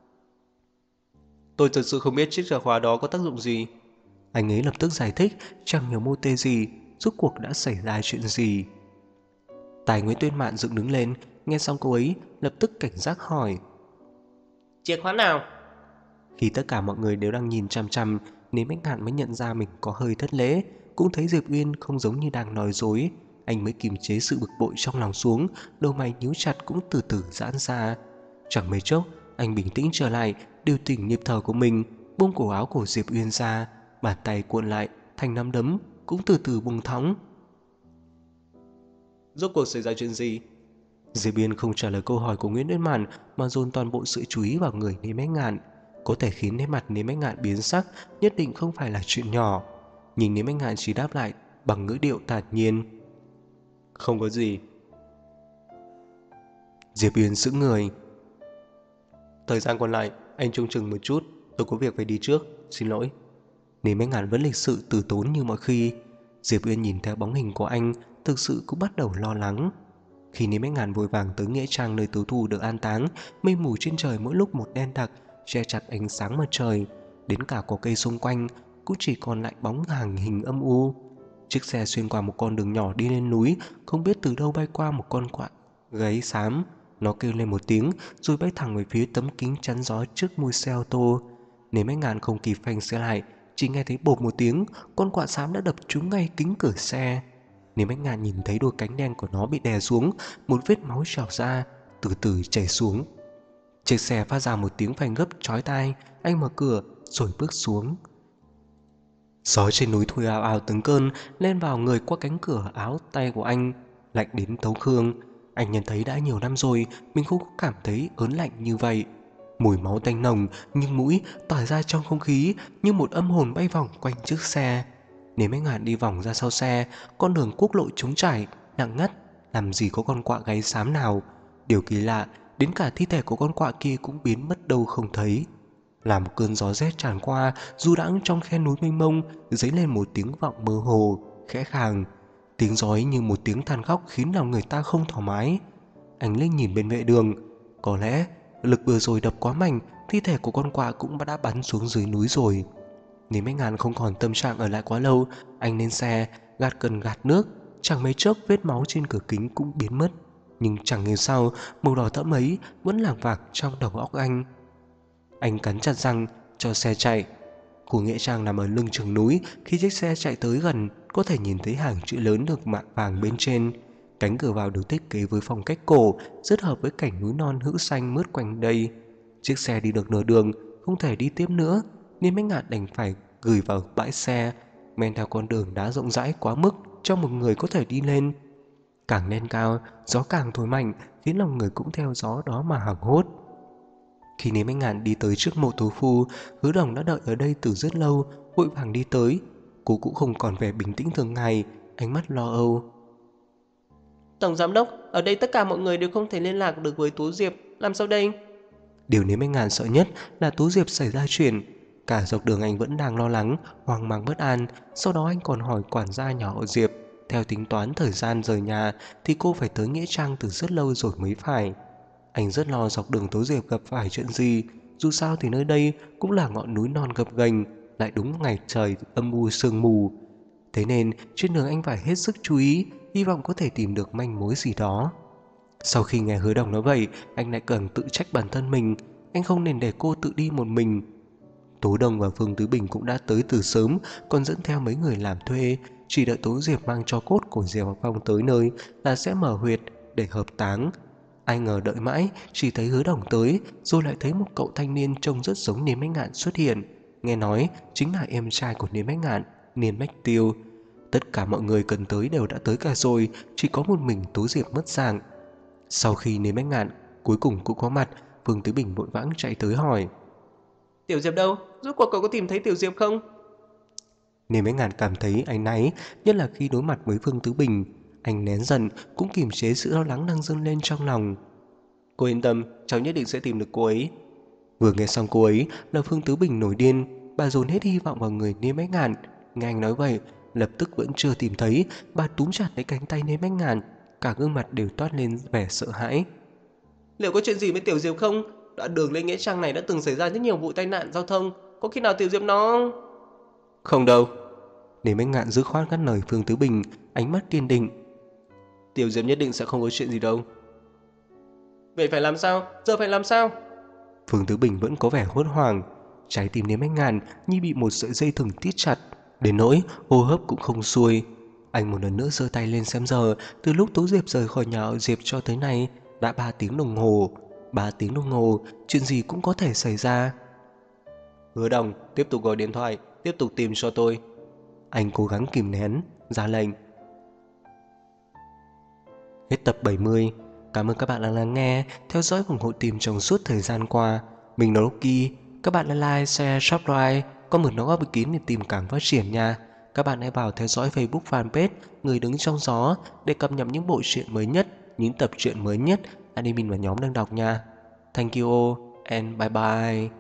[SPEAKER 2] Tôi thật sự không biết chiếc chìa khóa đó có tác dụng gì.
[SPEAKER 1] Anh ấy lập tức giải thích, chẳng hiểu mô tê gì, rốt cuộc đã xảy ra chuyện gì. Tài Nguyễn Tuyên Mạn dựng đứng lên, nghe xong cô ấy lập tức cảnh giác hỏi.
[SPEAKER 2] Chìa khóa nào?
[SPEAKER 1] Khi tất cả mọi người đều đang nhìn chằm chằm, Niêm Ích Ngạn mới nhận ra mình có hơi thất lễ, cũng thấy Diệp Uyên không giống như đang nói dối. Anh mới kiềm chế sự bực bội trong lòng xuống, đầu mày nhíu chặt cũng từ từ giãn ra. Chẳng mấy chốc, anh bình tĩnh trở lại, điều chỉnh nhịp thở của mình, buông cổ áo của Diệp Uyên ra, bàn tay cuộn lại thành nắm đấm cũng từ từ buông thõng.
[SPEAKER 2] Rốt cuộc xảy ra chuyện gì?
[SPEAKER 1] Diệp Uyên không trả lời câu hỏi của Nguyễn Uyên Mạn mà dồn toàn bộ sự chú ý vào người Niêm Ích Ngạn. Có thể khiến nét mặt Niêm Ích Ngạn biến sắc nhất định không phải là chuyện nhỏ. Nhưng Niêm Ích Ngạn chỉ đáp lại bằng ngữ điệu thản nhiên.
[SPEAKER 2] Không có gì.
[SPEAKER 1] Diệp Uyên sững người.
[SPEAKER 2] Thời gian còn lại, anh trông chừng một chút, tôi có việc phải đi trước, xin lỗi.
[SPEAKER 1] Niêm Ích Ngạn vẫn lịch sự từ tốn như mọi khi. Diệp Uyên nhìn theo bóng hình của anh, thực sự cũng bắt đầu lo lắng. Khi Niêm Ích Ngạn vội vàng tới nghĩa trang nơi Tố Thù được an táng, mây mù trên trời mỗi lúc một đen đặc, che chặt ánh sáng mặt trời, đến cả cỏ cây xung quanh cũng chỉ còn lại bóng hàng hình âm u. Chiếc xe xuyên qua một con đường nhỏ đi lên núi, không biết từ đâu bay qua một con quạ gáy xám. Nó kêu lên một tiếng rồi bay thẳng về phía tấm kính chắn gió trước mui xe ô tô. Nếu mấy ngàn không kịp phanh xe lại, chỉ nghe thấy bộp một tiếng, con quạ xám đã đập trúng ngay kính cửa xe. Nếu mấy ngàn nhìn thấy đôi cánh đen của nó bị đè xuống, một vết máu trào ra, từ từ chảy xuống. Chiếc xe phát ra một tiếng phanh gấp chói tai. Anh mở cửa rồi bước xuống. Gió trên núi thổi ào ào từng cơn lên vào người qua cánh cửa áo tay của anh, lạnh đến thấu xương. Anh nhận thấy đã nhiều năm rồi mình không có cảm thấy ớn lạnh như vậy. Mùi máu tanh nồng nhưng mũi tỏa ra trong không khí như một âm hồn bay vòng quanh chiếc xe. Nếu mấy ngàn đi vòng ra sau xe, con đường quốc lộ trống trải, lặng ngắt, làm gì có con quạ gáy xám nào. Điều kỳ lạ, đến cả thi thể của con quạ kia cũng biến mất đâu không thấy. Làm một cơn gió rét tràn qua, du đãng trong khe núi mênh mông, dấy lên một tiếng vọng mơ hồ, khẽ khàng. Tiếng gió ấy như một tiếng than khóc khiến lòng người ta không thoải mái. Anh liếc nhìn bên vệ đường. Có lẽ lực vừa rồi đập quá mạnh, thi thể của con quạ cũng đã bắn xuống dưới núi rồi. Nếu mấy ngàn không còn tâm trạng ở lại quá lâu, anh lên xe, gạt cần gạt nước. Chẳng mấy chốc vết máu trên cửa kính cũng biến mất. Nhưng chẳng hiểu sao màu đỏ thẫm ấy vẫn lảng vảng trong đầu óc anh. Anh cắn chặt răng cho xe chạy. Khu nghĩa trang nằm ở lưng chừng núi. Khi chiếc xe chạy tới gần, có thể nhìn thấy hàng chữ lớn được mạ vàng bên trên. Cánh cửa vào được thiết kế với phong cách cổ, rất hợp với cảnh núi non hữu xanh mướt quanh đây. Chiếc xe đi được nửa đường, không thể đi tiếp nữa, nên mấy ngạn đành phải gửi vào bãi xe, men theo con đường đá rộng rãi quá mức cho một người có thể đi lên. Càng lên cao, gió càng thổi mạnh, khiến lòng người cũng theo gió đó mà hoảng hốt. Khi Nếm Anh Ngạn đi tới trước mộ tổ phu, Hứa Đồng đã đợi ở đây từ rất lâu, vội vàng đi tới. Cô cũng không còn vẻ bình tĩnh thường ngày, ánh mắt lo âu.
[SPEAKER 2] Tổng giám đốc, ở đây tất cả mọi người đều không thể liên lạc được với Tú Diệp, làm sao đây?
[SPEAKER 1] Điều Nếm Anh Ngạn sợ nhất là Tú Diệp xảy ra chuyện. Cả dọc đường anh vẫn đang lo lắng, hoang mang bất an. Sau đó anh còn hỏi quản gia nhà họ Diệp. Theo tính toán thời gian rời nhà thì cô phải tới Nghĩa Trang từ rất lâu rồi mới phải. Anh rất lo dọc đường Tú Diệp gặp phải chuyện gì. Dù sao thì nơi đây cũng là ngọn núi non gập ghềnh, lại đúng ngày trời âm u sương mù. Thế nên trên đường anh phải hết sức chú ý, hy vọng có thể tìm được manh mối gì đó. Sau khi nghe Hứa Đồng nói vậy, anh lại càng tự trách bản thân mình. Anh không nên để cô tự đi một mình. Tố Đồng và Phương Tứ Bình cũng đã tới từ sớm, còn dẫn theo mấy người làm thuê. Chỉ đợi Tố Diệp mang cho cốt của Diệp Phong tới nơi là sẽ mở huyệt để hợp táng. Ai ngờ đợi mãi, chỉ thấy Hứa Đồng tới, rồi lại thấy một cậu thanh niên trông rất giống Niên Bách Ngạn xuất hiện. Nghe nói chính là em trai của Niên Bách Ngạn, Niên Bách Tiêu. Tất cả mọi người cần tới đều đã tới cả rồi, chỉ có một mình Tố Diệp mất dạng. Sau khi Niên Bách Ngạn cuối cùng cũng có mặt, Phương Tứ Bình vội vãng chạy tới hỏi.
[SPEAKER 2] Tiểu Diệp đâu? Rốt cuộc cậu có tìm thấy Tiểu Diệp không?
[SPEAKER 1] Niên Bách Ngạn cảm thấy áy náy, nhất là khi đối mặt với Phương Tứ Bình. Anh nén giận, cũng kiềm chế sự lo lắng đang dâng lên trong lòng.
[SPEAKER 2] Cô yên tâm, cháu nhất định sẽ tìm được cô ấy.
[SPEAKER 1] Vừa nghe xong cô ấy là Phương Tứ Bình nổi điên. Bà dồn hết hy vọng vào người Niên Bách Ngạn. Nghe anh nói vậy, lập tức vẫn chưa tìm thấy, bà túm chặt lấy cánh tay Niên Bách Ngạn, cả gương mặt đều toát lên vẻ sợ hãi.
[SPEAKER 2] Liệu có chuyện gì với Tiểu Diệp không? Đoạn đường lên nghĩa trang này đã từng xảy ra rất nhiều vụ tai nạn giao thông. Có khi nào Tiểu Diệp nó...
[SPEAKER 1] Không đâu. Niên Bách Ngạn dứt khoát ngắt lời Phương Tứ Bình, ánh mắt kiên định.
[SPEAKER 2] Tiểu Diệp nhất định sẽ không có chuyện gì đâu. Vậy phải làm sao? Giờ phải làm sao?
[SPEAKER 1] Phương Tứ Bình vẫn có vẻ hốt hoảng. Trái tim Niên Bách Ngạn như bị một sợi dây thừng tít chặt, đến nỗi hô hấp cũng không xuôi. Anh một lần nữa giơ tay lên xem giờ. Từ lúc Tú Diệp rời khỏi nhà họ Diệp cho tới nay đã 3 tiếng đồng hồ. 3 tiếng đồng hồ, chuyện gì cũng có thể xảy ra.
[SPEAKER 2] Hứa Đồng, tiếp tục gọi điện thoại, tiếp tục tìm cho tôi.
[SPEAKER 1] Anh cố gắng kìm nén, ra lệnh. Hết tập 70. Cảm ơn các bạn đã lắng nghe, theo dõi ủng hộ team trong suốt thời gian qua. Mình là Rocky. Các bạn hãy like, share, subscribe, comment đóng góp ý kiến để team càng phát triển nha. Các bạn hãy vào theo dõi Facebook fanpage Người Đứng Trong Gió để cập nhật những bộ truyện mới nhất, những tập truyện mới nhất admin và nhóm đang đọc nha. Thank you all and bye bye.